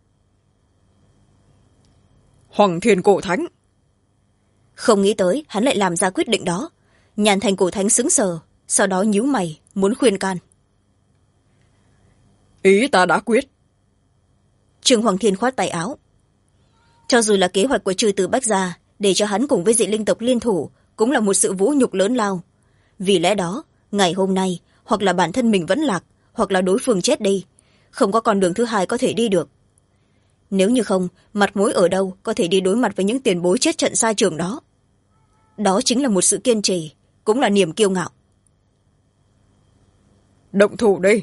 Hoàng Thiên Cổ Thánh. Không nghĩ tới hắn lại làm ra quyết định đó. Nhàn Thành Cổ Thánh sững sờ, sau đó nhíu mày, muốn khuyên can. Ý ta đã quyết. Trương Hoàng Thiên khoát tay áo. Cho dù là kế hoạch của Trừ Tử Bách gia để cho hắn cùng với dị linh tộc liên thủ cũng là một sự vũ nhục lớn lao. Vì lẽ đó ngày hôm nay hoặc là bản thân mình vẫn lạc, hoặc là đối phương chết đi, không có con đường thứ hai có thể đi được. Nếu như không, mặt mũi ở đâu có thể đi đối mặt với những tiền bối chết trận xa trường đó. Đó chính là một sự kiên trì, cũng là niềm kiêu ngạo. Động thủ đi.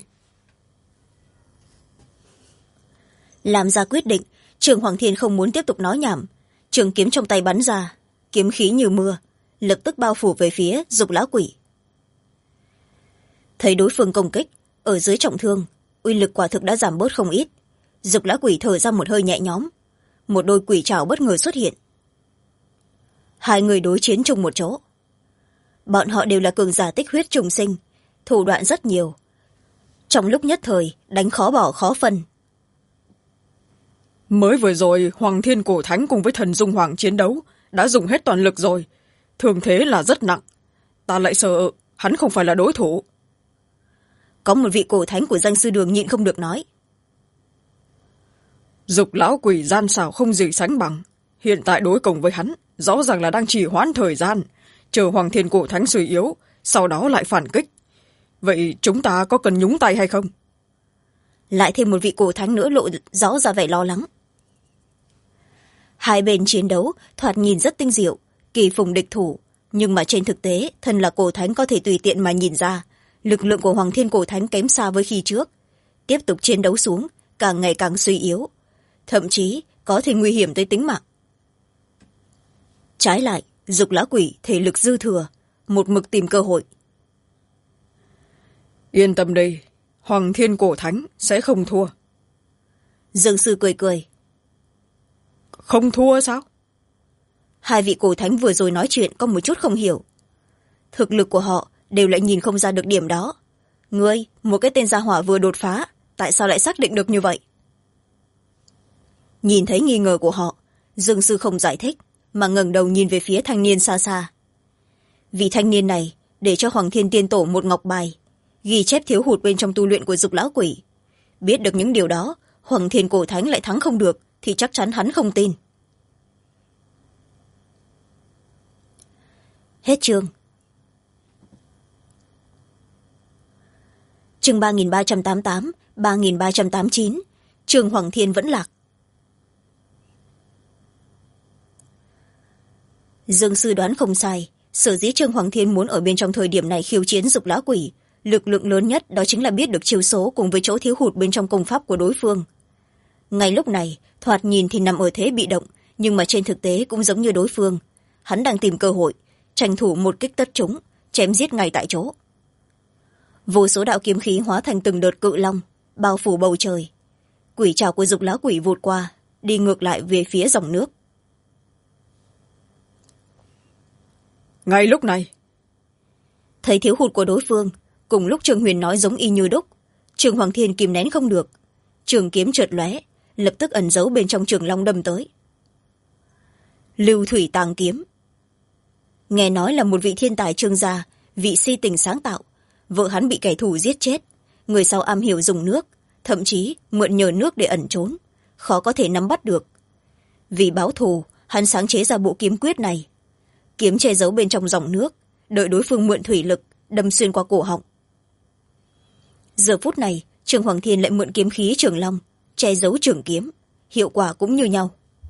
Làm ra quyết định, Trường Hoàng Thiên không muốn tiếp tục nói nhảm. Trường kiếm trong tay bắn ra, kiếm khí như mưa, lập tức bao phủ về phía Dục Lão Quỷ. Thấy đối phương công kích, ở dưới trọng thương, uy lực quả thực đã giảm bớt không ít. Dục Lão Quỷ thở ra một hơi nhẹ nhõm, một đôi quỷ trảo bất ngờ xuất hiện. Hai người đối chiến chung một chỗ. Bọn họ đều là cường giả tích huyết trùng sinh, thủ đoạn rất nhiều. Trong lúc nhất thời, đánh khó bỏ khó phân. Mới vừa rồi Hoàng Thiên Cổ Thánh cùng với Thần Dung Hoàng chiến đấu đã dùng hết toàn lực rồi, thương thế là rất nặng. Ta lại sợ hắn không phải là đối thủ. Có một vị cổ thánh của danh sư đường nhịn không được nói. Dục Lão Quỷ gian xảo không gì sánh bằng, hiện tại đối công với hắn rõ ràng là đang trì hoãn thời gian, chờ Hoàng Thiên Cổ Thánh suy yếu, sau đó lại phản kích. Vậy chúng ta có cần nhúng tay hay không? Lại thêm một vị cổ thánh nữa lộ rõ ra vẻ lo lắng. Hai bên chiến đấu thoạt nhìn rất tinh diệu, kỳ phùng địch thủ, nhưng mà trên thực tế thân là cổ thánh có thể tùy tiện mà nhìn ra lực lượng của Hoàng Thiên Cổ Thánh kém xa với khi trước. Tiếp tục chiến đấu xuống càng ngày càng suy yếu, thậm chí có thể nguy hiểm tới tính mạng. Trái lại, Dục Lão Quỷ thể lực dư thừa, một mực tìm cơ hội. Yên tâm đi, Hoàng Thiên Cổ Thánh sẽ không thua. Dương sư cười cười. Không thua sao? Hai vị cổ thánh vừa rồi nói chuyện có một chút không hiểu. Thực lực của họ đều lại nhìn không ra được điểm đó. Ngươi, một cái tên gia hỏa vừa đột phá, tại sao lại xác định được như vậy? Nhìn thấy nghi ngờ của họ, Dương sư không giải thích, mà ngẩng đầu nhìn về phía thanh niên xa xa. Vì thanh niên này để cho Hoàng Thiên Tiên Tổ một ngọc bài, ghi chép thiếu hụt bên trong tu luyện của Dục Lão Quỷ. Biết được những điều đó, Hoàng Thiên Cổ Thánh lại thắng không được, thì chắc chắn hắn không tin. Hết chương. Chương 3388, 3389, Trường Hoàng Thiên vẫn lạc. Dương sư đoán không sai, sở dĩ Trương Hoàng Thiên muốn ở bên trong thời điểm này khiêu chiến Dục Lão Quỷ, lực lượng lớn nhất đó chính là biết được chiêu số cùng với chỗ thiếu hụt bên trong công pháp của đối phương. Ngay lúc này, thoạt nhìn thì nằm ở thế bị động, nhưng mà trên thực tế cũng giống như đối phương. Hắn đang tìm cơ hội, tranh thủ một kích tất trúng, chém giết ngay tại chỗ. Vô số đạo kiếm khí hóa thành từng đợt cự long, bao phủ bầu trời. Quỷ trảo của Dục Lão Quỷ vụt qua, đi ngược lại về phía dòng nước. Ngay lúc này, thấy thiếu hụt của đối phương, cùng lúc Trương Huyền nói giống y như đúc, Trương Hoàng Thiên kìm nén không được, trường kiếm chợt lóe, lập tức ẩn giấu bên trong trường long đâm tới. Lưu Thủy Tàng Kiếm. Nghe nói là một vị thiên tài Trương gia, vị si tình sáng tạo, vợ hắn bị kẻ thù giết chết, người sau am hiểu dùng nước, thậm chí mượn nhờ nước để ẩn trốn, khó có thể nắm bắt được. Vì báo thù, hắn sáng chế ra bộ kiếm quyết này. Kiếm che giấu bên trong dòng nước, đợi đối phương mượn thủy lực đâm xuyên qua cổ họng. Giờ phút này, Trương Hoàng Thiên lại mượn kiếm khí Trường Long che giấu trường kiếm, hiệu quả cũng như nhau.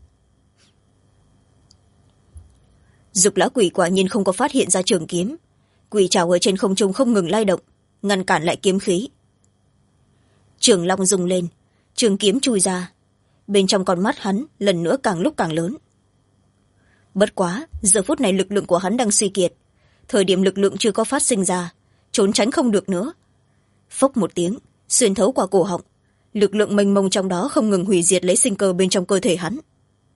Dục Lão Quỷ quả nhiên không có phát hiện ra trường kiếm, quỷ trảo ở trên không trung không ngừng lay động, ngăn cản lại kiếm khí. Trường Long rung lên, trường kiếm chui ra, bên trong con mắt hắn lần nữa càng lúc càng lớn. Bất quá, giờ phút này lực lượng của hắn đang suy kiệt, thời điểm lực lượng chưa có phát sinh ra, trốn tránh không được nữa. Phốc một tiếng, xuyên thấu qua cổ họng, lực lượng mênh mông trong đó không ngừng hủy diệt lấy sinh cơ bên trong cơ thể hắn.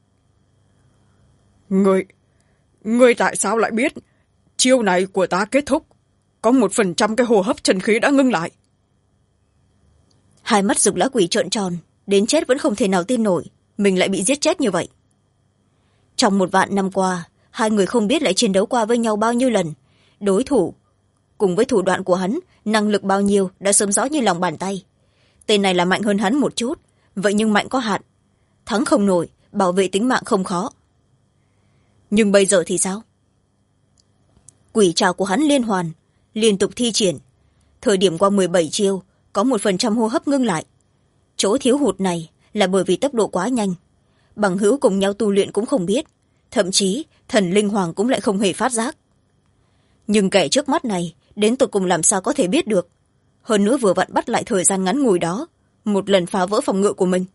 Ngươi tại sao lại biết chiêu này của ta kết thúc có 1% cái hô hấp chân khí đã ngưng lại? Hai mắt Dục Lão Quỷ trợn tròn, đến chết vẫn không thể nào tin nổi mình lại bị giết chết như vậy. Trong 1.000 năm qua, hai người không biết lại chiến đấu qua với nhau bao nhiêu lần, đối thủ cùng với thủ đoạn của hắn, năng lực bao nhiêu đã sớm rõ như lòng bàn tay. tên này là mạnh hơn hắn một chút, vậy nhưng mạnh có hạn. Thắng không nổi, bảo vệ tính mạng không khó. Nhưng bây giờ thì sao? Quỷ trảo của hắn liên hoàn, liên tục thi triển. Thời điểm qua 17 chiêu, có 1% hô hấp ngưng lại. Chỗ thiếu hụt này là bởi vì tốc độ quá nhanh. Bằng hữu cùng nhau tu luyện cũng không biết, thậm chí thần linh hoàng cũng lại không hề phát giác. Nhưng kẻ trước mắt này đến tột cùng làm sao có thể biết được. Hơn nữa vừa vặn bắt lại thời gian ngắn ngủi đó, một lần phá vỡ phòng ngự của mình.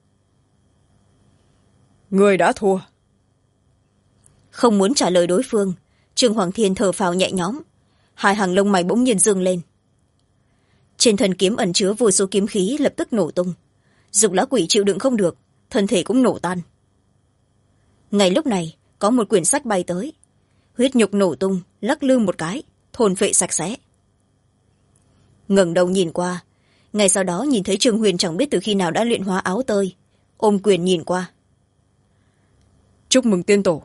Người đã thua. Không muốn trả lời đối phương, Trương Hoàng Thiên thở phào nhẹ nhõm, hai hàng lông mày bỗng nhiên dương lên. Trên thân kiếm ẩn chứa vô số kiếm khí lập tức nổ tung. Dục lão quỷ chịu đựng không được, thân thể cũng nổ tan. Ngay lúc này có một quyển sách bay tới, huyết nhục nổ tung, lắc lư một cái, thôn phệ sạch sẽ. Ngẩng đầu nhìn qua, ngay sau đó nhìn thấy Trương Huyền chẳng biết từ khi nào đã luyện hóa áo tơi, ôm quyền nhìn qua. Chúc mừng tiên tổ.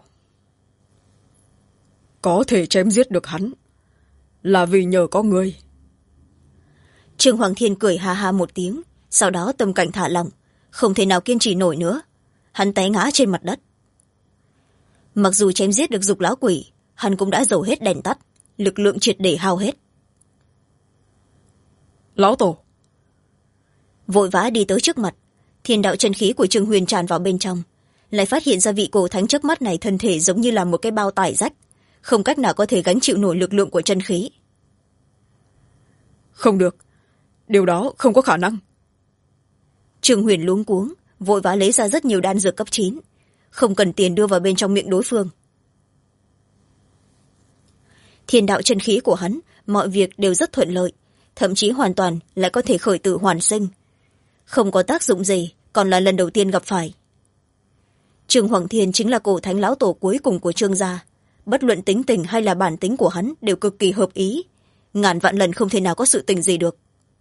Có thể chém giết được hắn là vì nhờ có ngươi. Trương Hoàng Thiên cười ha ha một tiếng, sau đó tâm cảnh thả lỏng, không thể nào kiên trì nổi nữa. Hắn té ngã trên mặt đất. Mặc dù chém giết được dục lão quỷ, hắn cũng đã dầu hết đèn tắt, lực lượng triệt để hao hết. Lão tổ. Vội vã đi tới trước mặt, thiên đạo chân khí của Trương Huyền tràn vào bên trong, lại phát hiện ra vị cổ thánh trước mắt này thân thể giống như là một cái bao tải rách, không cách nào có thể gánh chịu nổi lực lượng của chân khí. Không được, điều đó không có khả năng. Trương Huyền luống cuống, vội vã lấy ra rất nhiều đan dược cấp 9, không cần tiền đưa vào bên trong miệng đối phương. Thiên đạo chân khí của hắn, mọi việc đều rất thuận lợi, thậm chí hoàn toàn lại có thể khởi tử hoàn sinh. Không có tác dụng gì, còn là lần đầu tiên gặp phải. Trương Hoàng Thiên chính là cổ thánh lão tổ cuối cùng của Trương gia. Bất luận tính tình hay là bản tính của hắn đều cực kỳ hợp ý. Ngàn vạn lần không thể nào có sự tình gì được.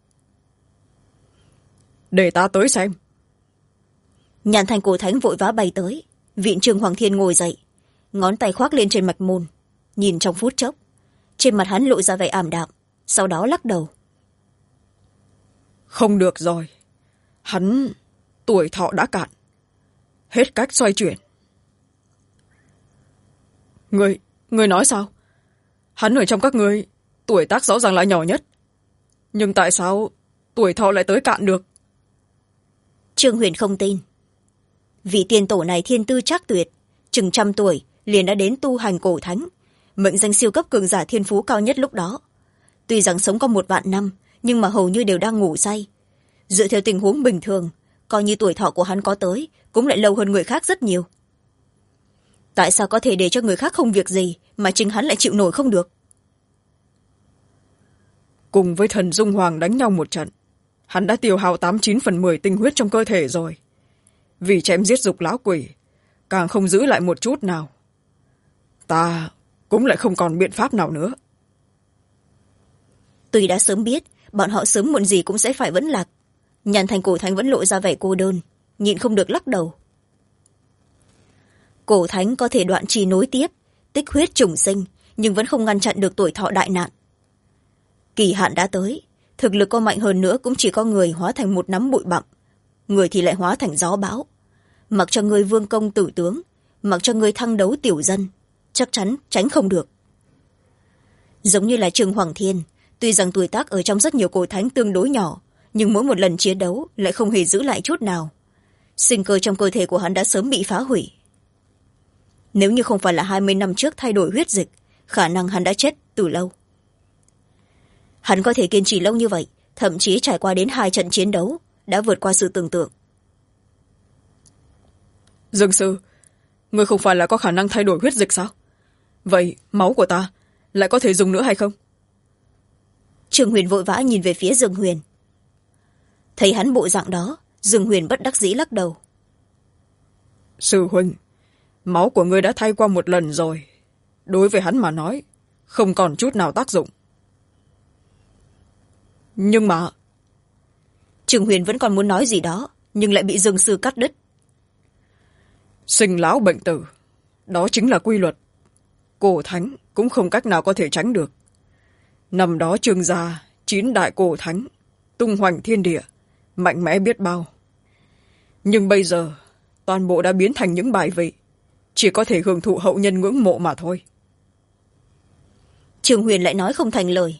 Để ta tới xem. Nhàn thành cổ thánh vội vã bay tới, vịn Trương Hoàng Thiên ngồi dậy, ngón tay khoác lên trên mạch môn, nhìn trong phút chốc, trên mặt hắn lộ ra vẻ ảm đạm, sau đó lắc đầu. Không được rồi, hắn tuổi thọ đã cạn, hết cách xoay chuyển. Người nói sao? Hắn ở trong các ngươi tuổi tác rõ ràng là nhỏ nhất, nhưng tại sao tuổi thọ lại tới cạn được? Trương Huyền không tin. Vị tiên tổ này thiên tư trác tuyệt, chừng 100 tuổi liền đã đến tu hành cổ thánh, mệnh danh siêu cấp cường giả thiên phú cao nhất lúc đó. Tuy rằng sống có 1.000 năm, nhưng mà hầu như đều đang ngủ say. Dựa theo tình huống bình thường, coi như tuổi thọ của hắn có tới, cũng lại lâu hơn người khác rất nhiều. Tại sao có thể để cho người khác không việc gì, mà chính hắn lại chịu nổi không được? Cùng với thần Dung Hoàng đánh nhau một trận, hắn đã tiêu hao 89/10 tinh huyết trong cơ thể rồi. Vì chém giết dục lão quỷ, càng không giữ lại một chút nào. Ta cũng lại không còn biện pháp nào nữa. Tuy đã sớm biết, bọn họ sớm muộn gì cũng sẽ phải vẫn lạc. Nhàn thành cổ thánh vẫn lộ ra vẻ cô đơn, nhịn không được lắc đầu. Cổ thánh có thể đoạn trì nối tiếp, tích huyết trùng sinh, nhưng vẫn không ngăn chặn được tuổi thọ đại nạn. Kỳ hạn đã tới, thực lực có mạnh hơn nữa cũng chỉ có người hóa thành một nắm bụi bặm, người thì lại hóa thành gió bão. Mặc cho người vương công tử tướng, mặc cho người thăng đấu tiểu dân, chắc chắn tránh không được. Giống như là Trương Hoàng Thiên, tuy rằng tuổi tác ở trong rất nhiều cổ thánh tương đối nhỏ, nhưng mỗi một lần chiến đấu lại không hề giữ lại chút nào. Sinh cơ trong cơ thể của hắn đã sớm bị phá hủy. Nếu như không phải là 20 năm trước thay đổi huyết dịch, khả năng hắn đã chết từ lâu. Hắn có thể kiên trì lâu như vậy, thậm chí trải qua đến 2 trận chiến đấu, đã vượt qua sự tưởng tượng. Dương sư, ngươi không phải là có khả năng thay đổi huyết dịch sao? Vậy máu của ta lại có thể dùng nữa hay không? Trương Huyền vội vã nhìn về phía Dương Huyền. Thấy hắn bộ dạng đó, Dương Huyền bất đắc dĩ lắc đầu. Sư huynh, máu của ngươi đã thay qua một lần rồi. Đối với hắn mà nói, không còn chút nào tác dụng. Nhưng mà... Trương Huyền vẫn còn muốn nói gì đó, nhưng lại bị Dương sư cắt đứt. Sinh lão bệnh tử, đó chính là quy luật. Cổ thánh cũng không cách nào có thể tránh được. Năm đó Trương gia 9 đại cổ thánh tung hoành thiên địa, mạnh mẽ biết bao. Nhưng bây giờ toàn bộ đã biến thành những bài vị, chỉ có thể hưởng thụ hậu nhân ngưỡng mộ mà thôi. Trương Huyền lại nói không thành lời.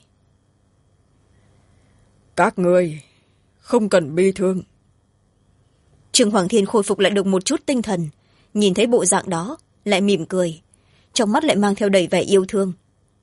Các ngươi không cần bi thương. Trương Hoàng Thiên khôi phục lại được một chút tinh thần, nhìn thấy bộ dạng đó lại mỉm cười, trong mắt lại mang theo đầy vẻ yêu thương.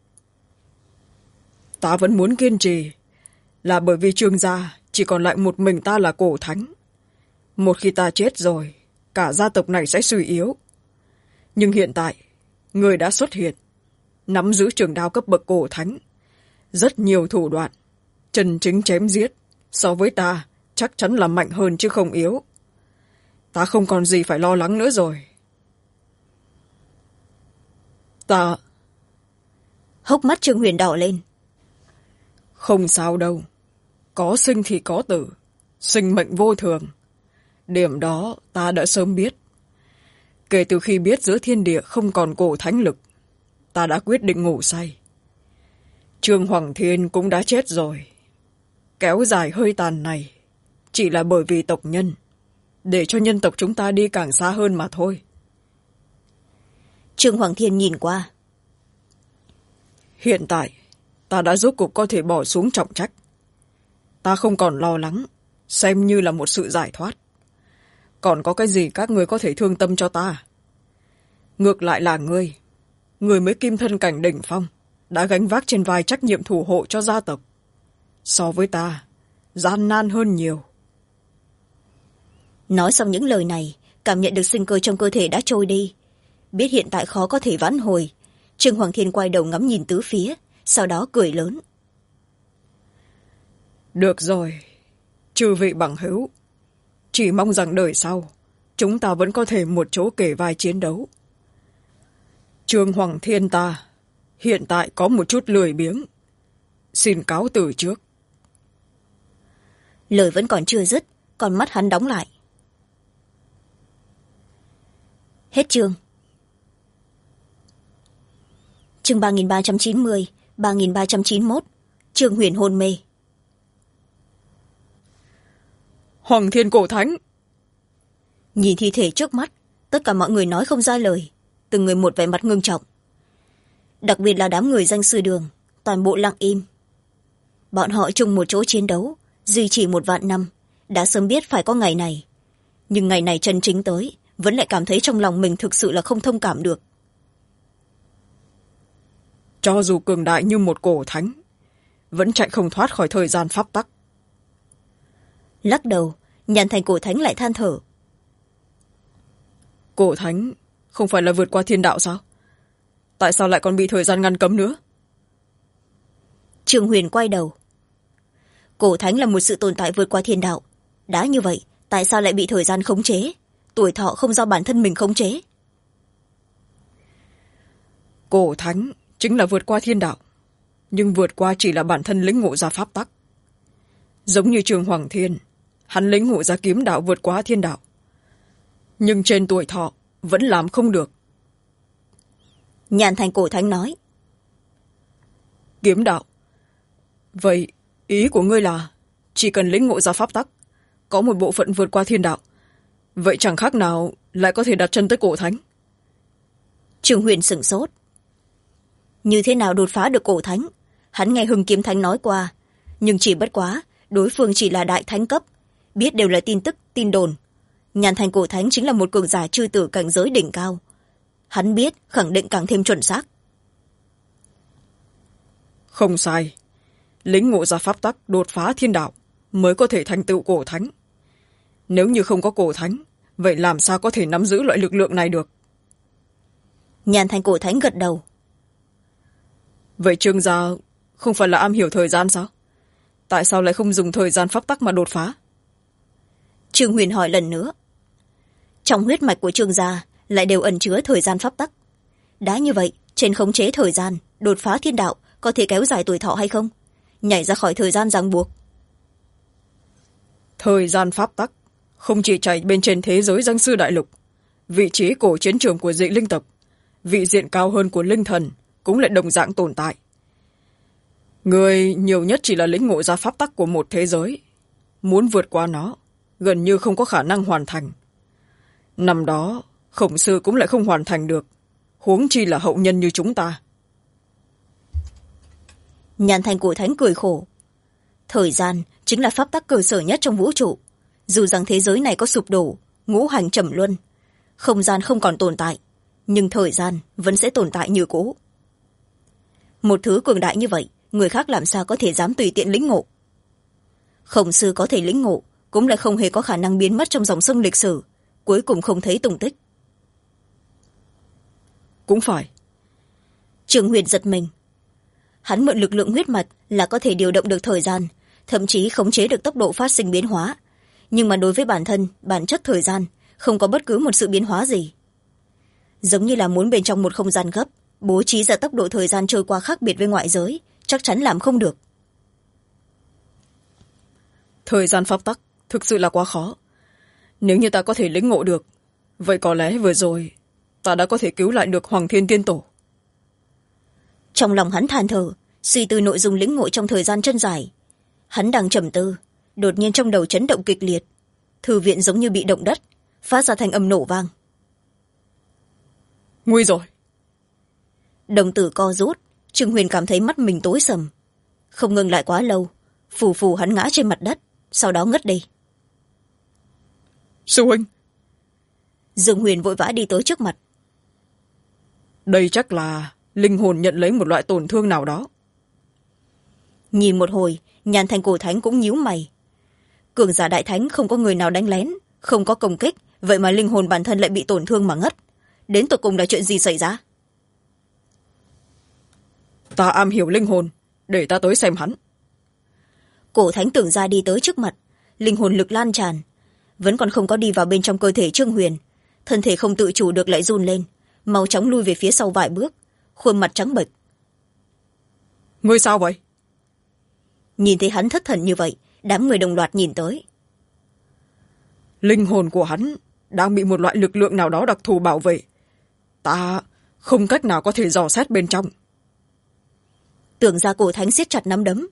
Ta vẫn muốn kiên trì, là bởi vì Trương gia chỉ còn lại một mình ta là cổ thánh. Một khi ta chết rồi, cả gia tộc này sẽ suy yếu. Nhưng hiện tại người đã xuất hiện, nắm giữ trường đao cấp bậc cổ thánh, rất nhiều thủ đoạn, chân chính chém giết, so với ta chắc chắn là mạnh hơn chứ không yếu. Ta không còn gì phải lo lắng nữa rồi. Ta... Hốc mắt Trương Huyền đỏ lên. Không sao đâu. Có sinh thì có tử. Sinh mệnh vô thường. Điểm đó ta đã sớm biết. Kể từ khi biết giữa thiên địa không còn cổ thánh lực, ta đã quyết định ngủ say. Trương Hoàng Thiên cũng đã chết rồi. Kéo dài hơi tàn này chỉ là bởi vì tộc nhân, để cho nhân tộc chúng ta đi càng xa hơn mà thôi. Trương Hoàng Thiên nhìn qua. Hiện tại ta đã rốt cuộc có thể bỏ xuống trọng trách. Ta không còn lo lắng, xem như là một sự giải thoát. Còn có cái gì các ngươi có thể thương tâm cho ta? Ngược lại là ngươi mới kim thân cảnh đỉnh phong, đã gánh vác trên vai trách nhiệm thủ hộ cho gia tộc. So với ta, gian nan hơn nhiều. Nói xong những lời này, cảm nhận được sinh cơ trong cơ thể đã trôi đi. Biết hiện tại khó có thể vãn hồi, Trương Hoàng Thiên quay đầu ngắm nhìn tứ phía, sau đó cười lớn. Được rồi, chư vị bằng hữu, chỉ mong rằng đời sau chúng ta vẫn có thể một chỗ kề vai chiến đấu. Trương Hoàng Thiên ta hiện tại có một chút lười biếng, xin cáo từ trước. Lời vẫn còn chưa dứt, con mắt hắn đóng lại. Hết chương. Chương 3390, 3391. Trương Huyền hôn mê. Hoàng Thiên cổ thánh. Nhìn thi thể trước mắt, tất cả mọi người nói không ra lời, từng người một vẻ mặt ngưng trọng. Đặc biệt là đám người danh sư đường, toàn bộ lặng im. Bọn họ chung một chỗ chiến đấu, duy trì 1.000 năm, đã sớm biết phải có ngày này. Nhưng ngày này chân chính tới, vẫn lại cảm thấy trong lòng mình thực sự là không thông cảm được. Cho dù cường đại như một cổ thánh, vẫn chạy không thoát khỏi thời gian pháp tắc. Lắc đầu, Nhàn Thành cổ thánh lại than thở. Cổ thánh không phải là vượt qua thiên đạo sao? Tại sao lại còn bị thời gian ngăn cấm nữa? Trương Huyền quay đầu. Cổ thánh là một sự tồn tại vượt qua thiên đạo. Đã như vậy, tại sao lại bị thời gian khống chế? Tuổi thọ không do bản thân mình khống chế. Cổ thánh chính là vượt qua thiên đạo, nhưng vượt qua chỉ là bản thân lĩnh ngộ ra pháp tắc. Giống như Trương Hoàng Thiên, hắn lĩnh ngộ ra kiếm đạo vượt qua thiên đạo, nhưng trên tuổi thọ vẫn làm không được. Nhàn Thành cổ thánh nói. Kiếm đạo? Vậy ý của ngươi là chỉ cần lĩnh ngộ ra pháp tắc, có một bộ phận vượt qua thiên đạo, vậy chẳng khác nào lại có thể đặt chân tới cổ thánh? Trương Huyền sửng sốt. Như thế nào đột phá được cổ thánh? Hắn nghe Hưng Kiếm Thánh nói qua, nhưng chỉ bất quá đối phương chỉ là đại thánh cấp, biết đều là tin tức tin đồn. Nhàn Thành cổ thánh chính là một cường giả chư tử cảnh giới đỉnh cao, hắn biết khẳng định càng thêm chuẩn xác. Không sai, lĩnh ngộ ra pháp tắc đột phá thiên đạo mới có thể thành tựu cổ thánh. Nếu như không có cổ thánh, vậy làm sao có thể nắm giữ loại lực lượng này được? Nhàn Thành cổ thánh gật đầu. Vậy Trương gia không phải là am hiểu thời gian sao? Tại sao lại không dùng thời gian pháp tắc mà đột phá? Trương Huyền hỏi lần nữa. Trong huyết mạch của Trương gia lại đều ẩn chứa thời gian pháp tắc. Đã như vậy, trên khống chế thời gian, đột phá thiên đạo có thể kéo dài tuổi thọ hay không? Nhảy ra khỏi thời gian ràng buộc. Thời gian pháp tắc không chỉ chạy bên trên thế giới danh sư đại lục, vị trí cổ chiến trường của dị linh tộc, vị diện cao hơn của linh thần cũng lại đồng dạng tồn tại. Người nhiều nhất chỉ là lĩnh ngộ ra pháp tắc của một thế giới, muốn vượt qua nó gần như không có khả năng hoàn thành. Năm đó Khổng Sư cũng lại không hoàn thành được, huống chi là hậu nhân như chúng ta. Nhàn Thành Cổ Thánh cười khổ. Thời gian chính là pháp tắc cơ sở nhất trong vũ trụ. Dù rằng thế giới này có sụp đổ, ngũ hành trầm luân, không gian không còn tồn tại, nhưng thời gian vẫn sẽ tồn tại như cũ. Một thứ cường đại như vậy, người khác làm sao có thể dám tùy tiện lĩnh ngộ. Khổng Sư có thể lĩnh ngộ, cũng lại không hề có khả năng biến mất trong dòng sông lịch sử, cuối cùng không thấy tung tích. Cũng phải. Trương Huyền giật mình. Hắn mượn lực lượng huyết mạch là có thể điều động được thời gian, thậm chí khống chế được tốc độ phát sinh biến hóa, nhưng mà đối với bản thân, bản chất thời gian không có bất cứ một sự biến hóa gì. Giống như là muốn bên trong một không gian gấp bố trí ra tốc độ thời gian trôi qua khác biệt với ngoại giới, chắc chắn làm không được. Thời gian pháp tắc thực sự là quá khó. Nếu như ta có thể lĩnh ngộ được, vậy có lẽ vừa rồi ta đã có thể cứu lại được Hoàng Thiên Tiên Tổ. Trong lòng hắn than thở, suy tư nội dung lĩnh ngộ trong thời gian chân dài. Hắn đang trầm tư, đột nhiên trong đầu chấn động kịch liệt, thư viện giống như bị động đất, phát ra thanh âm nổ vang. Nguy rồi. Đồng tử co rút, Trương Huyền cảm thấy mắt mình tối sầm. Không ngừng lại quá lâu, phù phù hắn ngã trên mặt đất, sau đó ngất đi. Sư huynh. Dương Huyền vội vã đi tới trước mặt. Đây chắc là linh hồn nhận lấy một loại tổn thương nào đó. Nhìn một hồi, Nhàn Thành Cổ Thánh cũng nhíu mày. Cường giả đại thánh không có người nào đánh lén, không có công kích, vậy mà linh hồn bản thân lại bị tổn thương mà ngất. Đến tột cùng là chuyện gì xảy ra? Ta am hiểu linh hồn, để ta tới xem hắn. Cổ Thánh tưởng ra đi tới trước mặt, linh hồn lực lan tràn, vẫn còn không có đi vào bên trong cơ thể Trương Huyền. Thân thể không tự chủ được lại run lên, mau chóng lui về phía sau vài bước, khuôn mặt trắng bệch. Ngươi sao vậy? Nhìn thấy hắn thất thần như vậy, đám người đồng loạt nhìn tới. Linh hồn của hắn đang bị một loại lực lượng nào đó đặc thù bảo vệ. Ta không cách nào có thể dò xét bên trong. Tưởng ra Cổ Thánh siết chặt nắm đấm.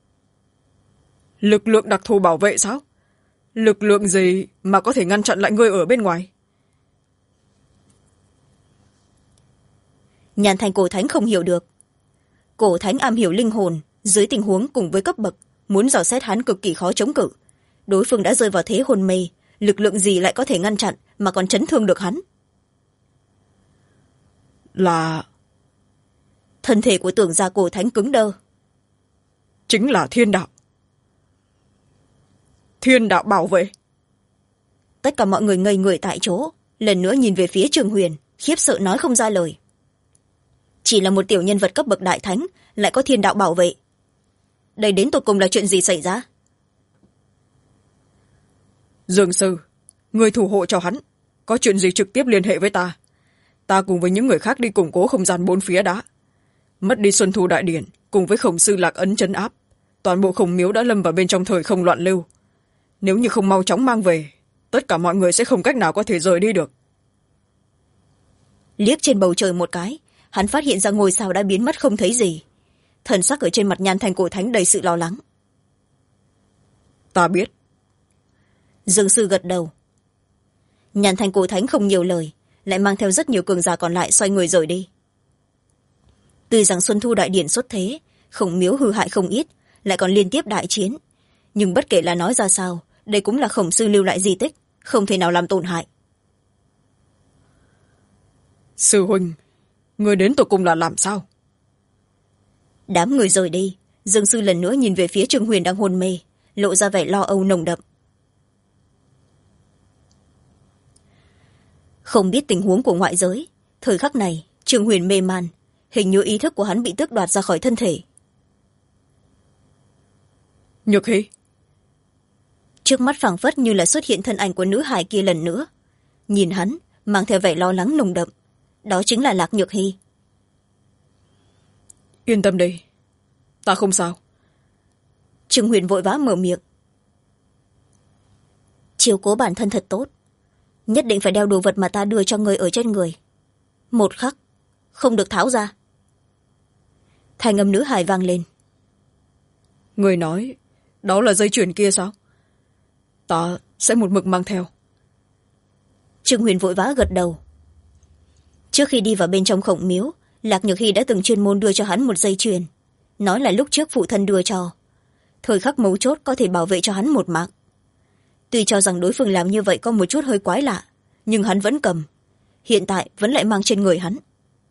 Lực lượng đặc thù bảo vệ sao? Lực lượng gì mà có thể ngăn chặn lại ngươi ở bên ngoài? Nhàn Thành Cổ Thánh không hiểu được. Cổ Thánh am hiểu linh hồn, dưới tình huống cùng với cấp bậc, muốn dò xét hắn cực kỳ khó chống cự. Đối phương đã rơi vào thế hôn mê, lực lượng gì lại có thể ngăn chặn mà còn chấn thương được hắn? Là... Thân thể của tưởng gia Cổ Thánh cứng đơ. Chính là thiên đạo. Thiên đạo bảo vệ. Tất cả mọi người ngây người tại chỗ, lần nữa nhìn về phía Trương Huyền, khiếp sợ nói không ra lời. Chỉ là một tiểu nhân vật cấp bậc đại thánh lại có thiên đạo bảo vệ. Đây đến tột cùng là chuyện gì xảy ra? Dương sư, người thủ hộ cho hắn, có chuyện gì trực tiếp liên hệ với ta. Ta cùng với những người khác đi củng cố không gian bốn phía đã. Mất đi Xuân Thu Đại Điển cùng với Khổng Sư Lạc Ấn trấn áp, toàn bộ Khổng Miếu đã lâm vào bên trong thời không loạn lưu. Nếu như không mau chóng mang về, tất cả mọi người sẽ không cách nào có thể rời đi được. Liếc trên bầu trời một cái, hắn phát hiện ra ngôi sao đã biến mất không thấy gì. Thần sắc ở trên mặt Nhàn Thành Cổ Thánh đầy sự lo lắng. Ta biết. Dương sư gật đầu. Nhàn Thành Cổ Thánh không nhiều lời, lại mang theo rất nhiều cường giả còn lại xoay người rời đi. Tuy rằng Xuân Thu Đại Điển xuất thế, Khổng Miếu hư hại không ít, lại còn liên tiếp đại chiến, nhưng bất kể là nói ra sao, đây cũng là Khổng sư lưu lại di tích, không thể nào làm tổn hại. Sư huynh, người đến tột cùng là làm sao? Đám người rời đi, Dương sư lần nữa nhìn về phía Trương Huyền đang hôn mê, lộ ra vẻ lo âu nồng đậm. Không biết tình huống của ngoại giới, thời khắc này Trương Huyền mê man, hình như ý thức của hắn bị tước đoạt ra khỏi thân thể. Nhược Hy. Trước mắt phảng phất như là xuất hiện thân ảnh của nữ hài kia lần nữa, nhìn hắn mang theo vẻ lo lắng nồng đậm. Đó chính là Lạc Nhược Hy. Yên tâm đi, ta không sao. Trương Huyền vội vã mở miệng. Chiếu cố bản thân thật tốt, nhất định phải đeo đồ vật mà ta đưa cho người ở trên người, một khắc không được tháo ra. Thanh âm nữ hài vang lên. Người nói đó là dây chuyền kia sao? ta sẽ một mực mang theo. Trương Huyền vội vã gật đầu. Trước khi đi vào bên trong khổng miếu, Lạc Nhược Hy đã từng chuyên môn đưa cho hắn một dây chuyền, nói là lúc trước phụ thân đưa cho, thời khắc mấu chốt có thể bảo vệ cho hắn một mạng. Tuy cho rằng đối phương làm như vậy có một chút hơi quái lạ, nhưng hắn vẫn cầm, hiện tại vẫn lại mang trên người hắn.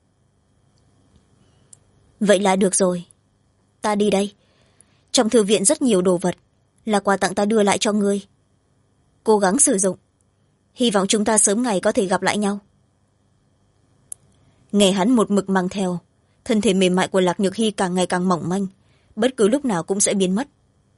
Vậy là được rồi, ta đi đây. Trong thư viện rất nhiều đồ vật, là quà tặng ta đưa lại cho ngươi. Cố gắng sử dụng, hy vọng chúng ta sớm ngày có thể gặp lại nhau. Nghe hắn một mực mang theo, thân thể mềm mại của Lạc Nhược Hy càng ngày càng mỏng manh, bất cứ lúc nào cũng sẽ biến mất.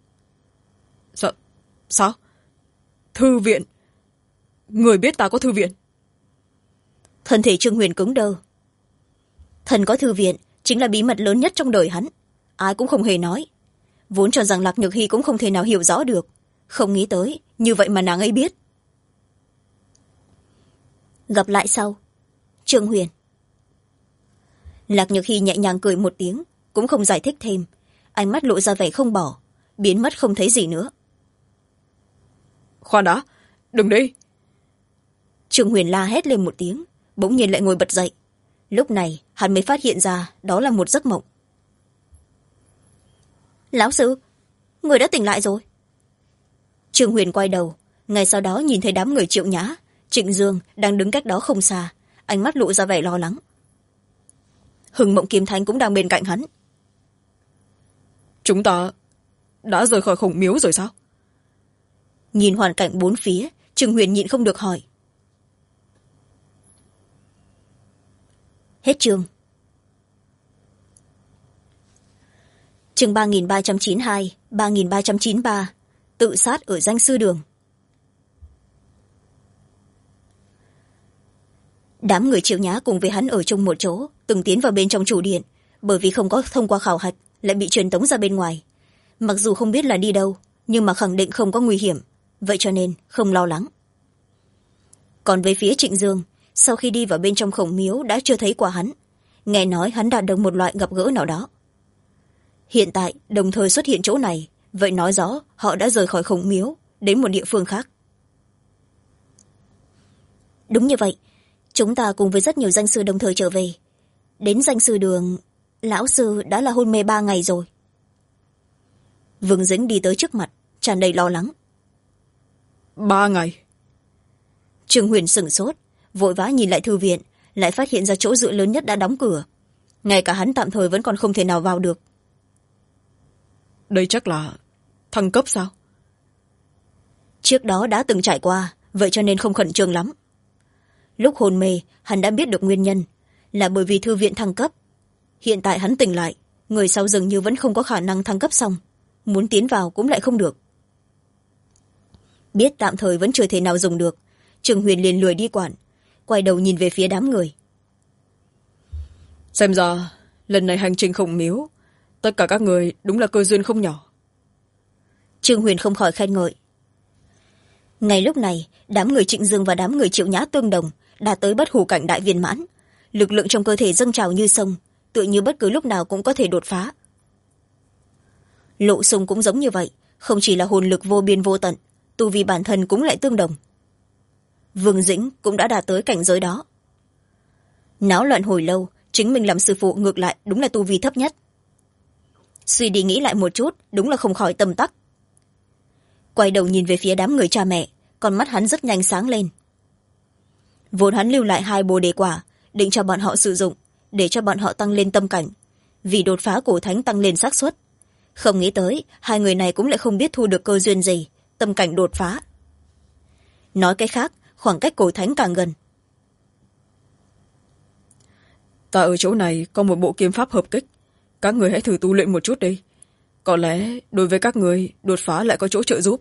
Sao? Thư viện? Người biết ta có thư viện? Thân thể Trương Huyền cứng đơ. Thần có thư viện chính là bí mật lớn nhất trong đời hắn, ai cũng không hề nói. Vốn cho rằng Lạc Nhược Hy cũng không thể nào hiểu rõ được, không nghĩ tới như vậy mà nàng ấy biết. Gặp lại sau, Trương Huyền. Lạc Nhược Hy nhẹ nhàng cười một tiếng, cũng không giải thích thêm, ánh mắt lộ ra vẻ không bỏ, biến mất không thấy gì nữa. Khoan đã, đừng đi. Trương Huyền la hét lên một tiếng, bỗng nhiên lại ngồi bật dậy. Lúc này hắn mới phát hiện ra đó là một giấc mộng. Lão sư, người đã tỉnh lại rồi. Trương Huyền quay đầu, ngay sau đó nhìn thấy đám người Triệu Nhã, Trịnh Dương đang đứng cách đó không xa, ánh mắt lộ ra vẻ lo lắng. Hừng Mộng Kiếm Thánh cũng đang bên cạnh hắn. Chúng ta đã rời khỏi khổng miếu rồi sao? Nhìn hoàn cảnh bốn phía, Trương Huyền nhịn không được hỏi. Hết chương. Chương 3392, 3393, tự sát ở danh sư đường. Đám người Triệu Nhã cùng với hắn ở chung một chỗ, từng tiến vào bên trong chủ điện, bởi vì không có thông qua khảo hạch, lại bị truyền tống ra bên ngoài. Mặc dù không biết là đi đâu, nhưng mà khẳng định không có nguy hiểm, vậy cho nên không lo lắng. Còn với phía Trịnh Dương, sau khi đi vào bên trong khổng miếu đã chưa thấy qua hắn, nghe nói hắn đạt được một loại gặp gỡ nào đó. Hiện tại đồng thời xuất hiện chỗ này, vậy nói rõ họ đã rời khỏi khổng miếu đến một địa phương khác. Đúng như vậy, chúng ta cùng với rất nhiều danh sư đồng thời trở về. Đến danh sư đường, lão sư đã là hôn mê 3 ngày rồi. Vương Dĩnh đi tới trước mặt, tràn đầy lo lắng. 3 ngày? Trương Huyền sửng sốt, vội vã nhìn lại thư viện, lại phát hiện ra chỗ dựa lớn nhất đã đóng cửa. Ngay cả hắn tạm thời vẫn còn không thể nào vào được. Đây chắc là thăng cấp sao? Trước đó đã từng trải qua, vậy cho nên không khẩn trương lắm. Lúc hôn mê, hắn đã biết được nguyên nhân, là bởi vì thư viện thăng cấp. Hiện tại hắn tỉnh lại, người sau dường như vẫn không có khả năng thăng cấp xong, muốn tiến vào cũng lại không được. Biết tạm thời vẫn chưa thể nào dùng được, Trương Huyền liền lười đi quản, quay đầu nhìn về phía đám người. Xem ra lần này hành trình khổng miếu, tất cả các người đúng là cơ duyên không nhỏ. Trương Huyền không khỏi khen ngợi. Ngay lúc này, đám người Trịnh Dương và đám người Triệu Nhã tương đồng đã tới bất hủ cảnh đại viên mãn, lực lượng trong cơ thể dâng trào như sông, tựa như bất cứ lúc nào cũng có thể đột phá. Lộ Sung cũng giống như vậy, không chỉ là hồn lực vô biên vô tận, tu vi bản thân cũng lại tương đồng. Vương Dĩnh cũng đã đạt tới cảnh giới đó. Náo loạn hồi lâu, chính mình làm sư phụ ngược lại đúng là tu vi thấp nhất. Suy đi nghĩ lại một chút, đúng là không khỏi tâm tắc. Quay đầu nhìn về phía đám người cha mẹ, con mắt hắn rất nhanh sáng lên. Vốn hắn lưu lại 2 bồ đề quả, định cho bọn họ sử dụng, để cho bọn họ tăng lên tâm cảnh, vì đột phá cổ thánh tăng lên xác suất. Không nghĩ tới, 2 người này cũng lại không biết thu được cơ duyên gì, tâm cảnh đột phá. Nói cách khác, khoảng cách cổ thánh càng gần. Ta ở chỗ này có một bộ kiếm pháp hợp kích, các người hãy thử tu luyện một chút đi, có lẽ đối với các người đột phá lại có chỗ trợ giúp.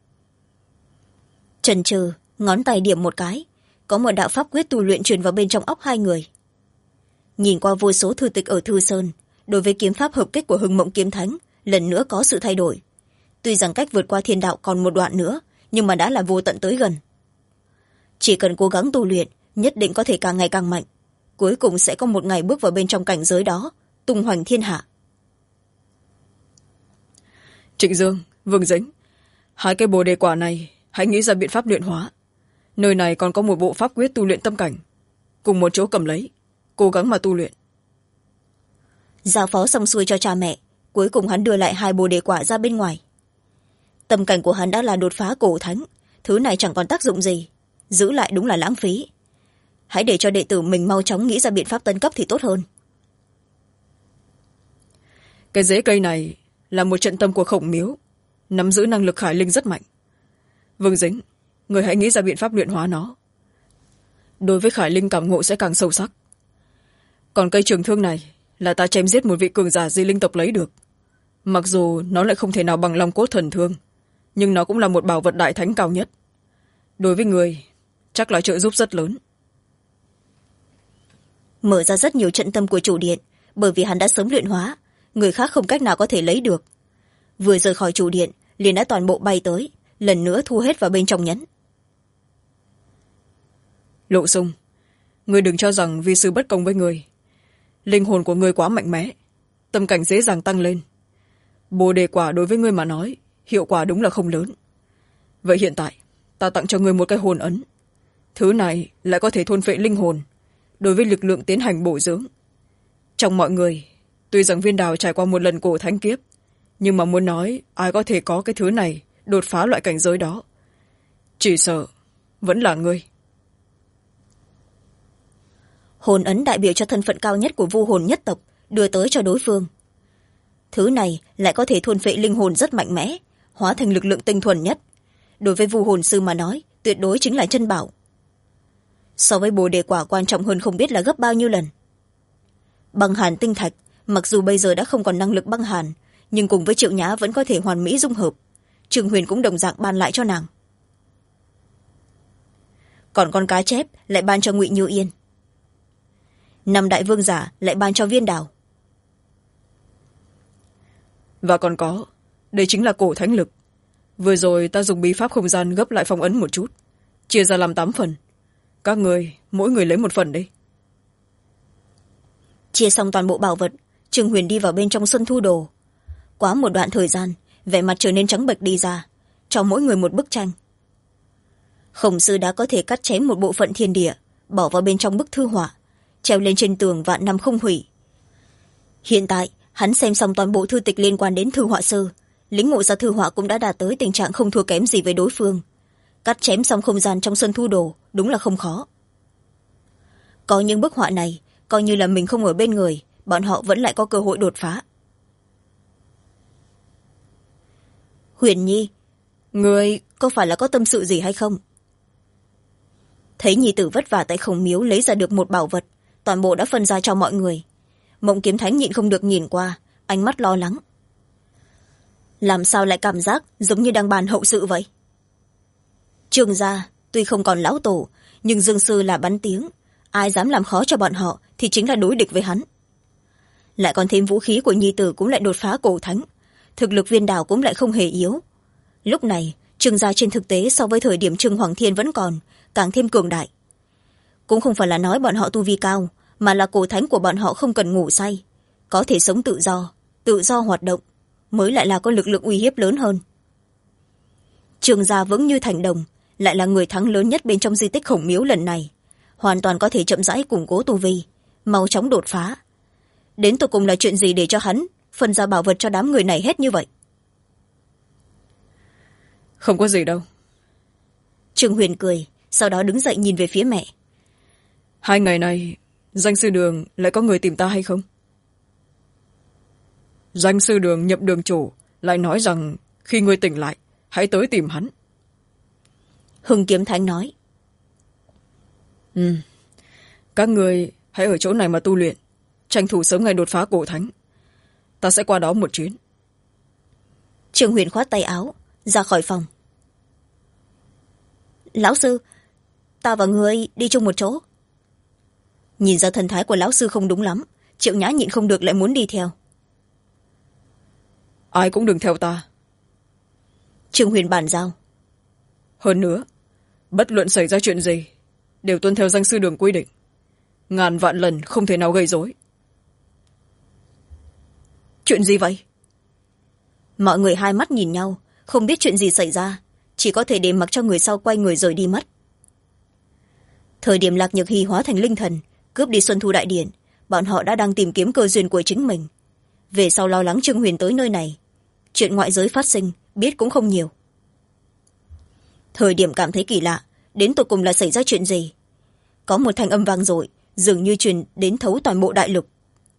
Chần chừ, ngón tay điểm một cái, có một đạo pháp quyết tu luyện truyền vào bên trong óc 2 người. Nhìn qua vô số thư tịch ở Thư Sơn, đối với kiếm pháp hợp kích của Hừng Mộng Kiếm Thánh lần nữa có sự thay đổi. Tuy rằng cách vượt qua thiên đạo còn một đoạn nữa, nhưng mà đã là vô tận tới gần. Chỉ cần cố gắng tu luyện, nhất định có thể càng ngày càng mạnh, cuối cùng sẽ có một ngày bước vào bên trong cảnh giới đó, tung hoành thiên hạ. Trịnh Dương, Vương Dĩnh, 2 cái bồ đề quả này hãy nghĩ ra biện pháp luyện hóa. Nơi này còn có một bộ pháp quyết tu luyện tâm cảnh, cùng một chỗ cầm lấy, cố gắng mà tu luyện. Giao phó xong xuôi cho cha mẹ, cuối cùng hắn đưa lại 2 bồ đề quả ra bên ngoài. Tâm cảnh của hắn đã là đột phá cổ thánh, thứ này chẳng còn tác dụng gì, giữ lại đúng là lãng phí. Hãy để cho đệ tử mình mau chóng nghĩ ra biện pháp tấn cấp thì tốt hơn. Cái rễ cây này là một trận tâm của Khổng Miếu, nắm giữ năng lực khải linh rất mạnh. Vương Dính, người hãy nghĩ ra biện pháp luyện hóa nó. Đối với khải linh cảm ngộ sẽ càng sâu sắc. Còn cây trường thương này là ta chém giết một vị cường giả di linh tộc lấy được. Mặc dù nó lại không thể nào bằng long cốt thần thương, nhưng nó cũng là một bảo vật đại thánh cao nhất. Đối với người, chắc là trợ giúp rất lớn. Mở ra rất nhiều trận tâm của chủ điện, bởi vì hắn đã sớm luyện hóa, người khác không cách nào có thể lấy được. Vừa rời khỏi chủ điện, liền đã toàn bộ bay tới, lần nữa thu hết vào bên trong nhẫn. Lộ Sung, người đừng cho rằng vi sư bất công với người. Linh hồn của người quá mạnh mẽ, tâm cảnh dễ dàng tăng lên. Bồ đề quả đối với ngươi mà nói, hiệu quả đúng là không lớn. Vậy hiện tại, ta tặng cho ngươi một cái hồn ấn. Thứ này lại có thể thôn phệ linh hồn, đối với lực lượng tiến hành bổ dưỡng. Trong mọi người, tuy rằng Viên Đào trải qua một lần cổ thánh kiếp, nhưng mà muốn nói ai có thể có cái thứ này đột phá loại cảnh giới đó, chỉ sợ vẫn là ngươi. Hồn ấn đại biểu cho thân phận cao nhất của vu hồn nhất tộc, đưa tới cho đối phương. Thứ này lại có thể thôn phệ linh hồn rất mạnh mẽ, hóa thành lực lượng tinh thuần nhất. Đối với vu hồn sư mà nói, tuyệt đối chính là chân bảo. So với bồ đề quả quan trọng hơn không biết là gấp bao nhiêu lần. Băng hàn tinh thạch, mặc dù bây giờ đã không còn năng lực băng hàn, nhưng cùng với Triệu Nhã vẫn có thể hoàn mỹ dung hợp. Trương Huyền cũng đồng dạng ban lại cho nàng. Còn con cá chép lại ban cho Ngụy Như Yên. 5 đại vương giả lại ban cho Viên Đào. Và còn có, đây chính là cổ thánh lực. Vừa rồi ta dùng bí pháp không gian gấp lại phong ấn một chút, chia ra làm 8 phần. Các người, mỗi người lấy một phần đi. Chia xong toàn bộ bảo vật, Trương Huyền đi vào bên trong Xuân Thu Đồ. Quá một đoạn thời gian, vẻ mặt trở nên trắng bệch đi ra, cho mỗi người một bức tranh. Khổng sư đã có thể cắt chém một bộ phận thiên địa, bỏ vào bên trong bức thư họa, treo lên trên tường vạn năm không hủy. Hiện tại, hắn xem xong toàn bộ thư tịch liên quan đến thư họa sư, lĩnh ngộ ra thư họa cũng đã đạt tới tình trạng không thua kém gì với đối phương. Cắt chém xong không gian trong Xuân Thu Đồ đúng là không khó. Có những bức họa này, coi như là mình không ở bên người, bọn họ vẫn lại có cơ hội đột phá. Huyền Nhi, người có phải là có tâm sự gì hay không? Thấy nhi tử vất vả tại Khổng Miếu lấy ra được một bảo vật, toàn bộ đã phân ra cho mọi người. Mộng Kiếm Thánh nhịn không được nhìn qua, ánh mắt lo lắng. Làm sao lại cảm giác giống như đang bàn hậu sự vậy? Trương gia tuy không còn lão tổ, nhưng Dương sư là bắn tiếng, ai dám làm khó cho bọn họ thì chính là đối địch với hắn. Lại còn thêm vũ khí của nhi tử cũng lại đột phá cổ thánh, thực lực Viên Đào cũng lại không hề yếu. Lúc này Trương gia trên thực tế so với thời điểm Trương Hoàng Thiên vẫn còn, càng thêm cường đại. Cũng không phải là nói bọn họ tu vi cao, mà là cổ thánh của bọn họ không cần ngủ say, có thể sống tự do hoạt động, mới lại là có lực lượng uy hiếp lớn hơn. Trương gia vững như thành đồng, lại là người thắng lớn nhất bên trong di tích Khổng Miếu lần này, hoàn toàn có thể chậm rãi củng cố tu vi, mau chóng đột phá. Đến tột cùng là chuyện gì để cho hắn phân ra bảo vật cho đám người này hết như vậy? Không có gì đâu. Trương Huyền cười, sau đó đứng dậy nhìn về phía mẹ. 2 ngày này, danh sư đường lại có người tìm ta hay không? Danh sư đường Nhậm đường chủ lại nói rằng khi ngươi tỉnh lại, hãy tới tìm hắn. Hưng Kiếm Thánh nói. Các người hãy ở chỗ này mà tu luyện, tranh thủ sớm ngày đột phá cổ thánh. Ta sẽ qua đó một chuyến. Trương Huyền khoát tay áo, ra khỏi phòng. Lão sư, ta và ngươi đi chung một chỗ. Nhìn ra thần thái của lão sư không đúng lắm, Triệu Nhã nhịn không được lại muốn đi theo. Ai cũng đừng theo ta. Trương Huyền bàn giao. Hơn nữa, bất luận xảy ra chuyện gì, đều tuân theo danh sư đường quy định. Ngàn vạn lần không thể nào gây rối. Chuyện gì vậy? Mọi người hai mắt nhìn nhau, không biết chuyện gì xảy ra. chỉ có thể để mặc cho người sau quay người rời đi mất. Thời điểm Lạc Nhược Hy hóa thành linh thần cướp đi Xuân Thu Đại Điện, bọn họ đã đang tìm kiếm cơ duyên của chính mình. Về sau lo lắng Trương Huyền tới nơi này, chuyện ngoại giới phát sinh biết cũng không nhiều. Thời điểm cảm thấy kỳ lạ, đến tột cùng là xảy ra chuyện gì? Có một thanh âm vang dội, dường như truyền đến thấu toàn bộ đại lục.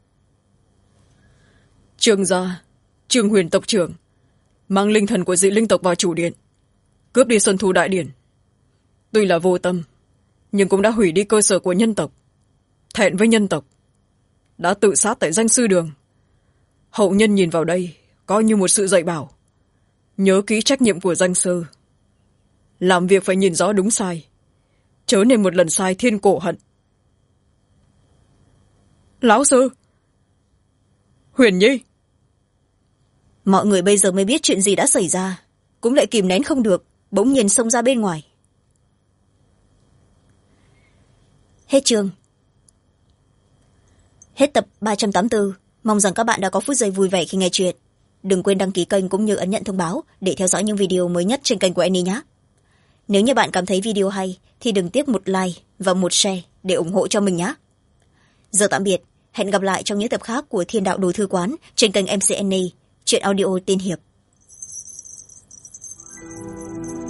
Trương gia, Trương Huyền tộc trưởng mang linh thần của dị linh tộc vào chủ điện, cướp đi Xuân Thu Đại Điển. Tuy là vô tâm, nhưng cũng đã hủy đi cơ sở của nhân tộc, thẹn với nhân tộc, đã tự sát tại danh sư đường. Hậu nhân nhìn vào đây coi như một sự dạy bảo, nhớ kỹ trách nhiệm của danh sư, làm việc phải nhìn rõ đúng sai, chớ nên một lần sai thiên cổ hận. Lão sư, Huyền Nhi. Mọi người bây giờ mới biết chuyện gì đã xảy ra, cũng lại kìm nén không được, bỗng nhiên xông ra bên ngoài. Hết chương. Hết tập 384. Mong rằng các bạn đã có phút giây vui vẻ khi nghe chuyện. Đừng quên đăng ký kênh cũng như ấn nhận thông báo để theo dõi những video mới nhất trên kênh của Annie nhé. Nếu như bạn cảm thấy video hay thì đừng tiếc một like và một share để ủng hộ cho mình nhé. Giờ tạm biệt, hẹn gặp lại trong những tập khác của Thiên Đạo Đồ Thư Quán trên kênh MC Annie, chuyện audio tiên hiệp.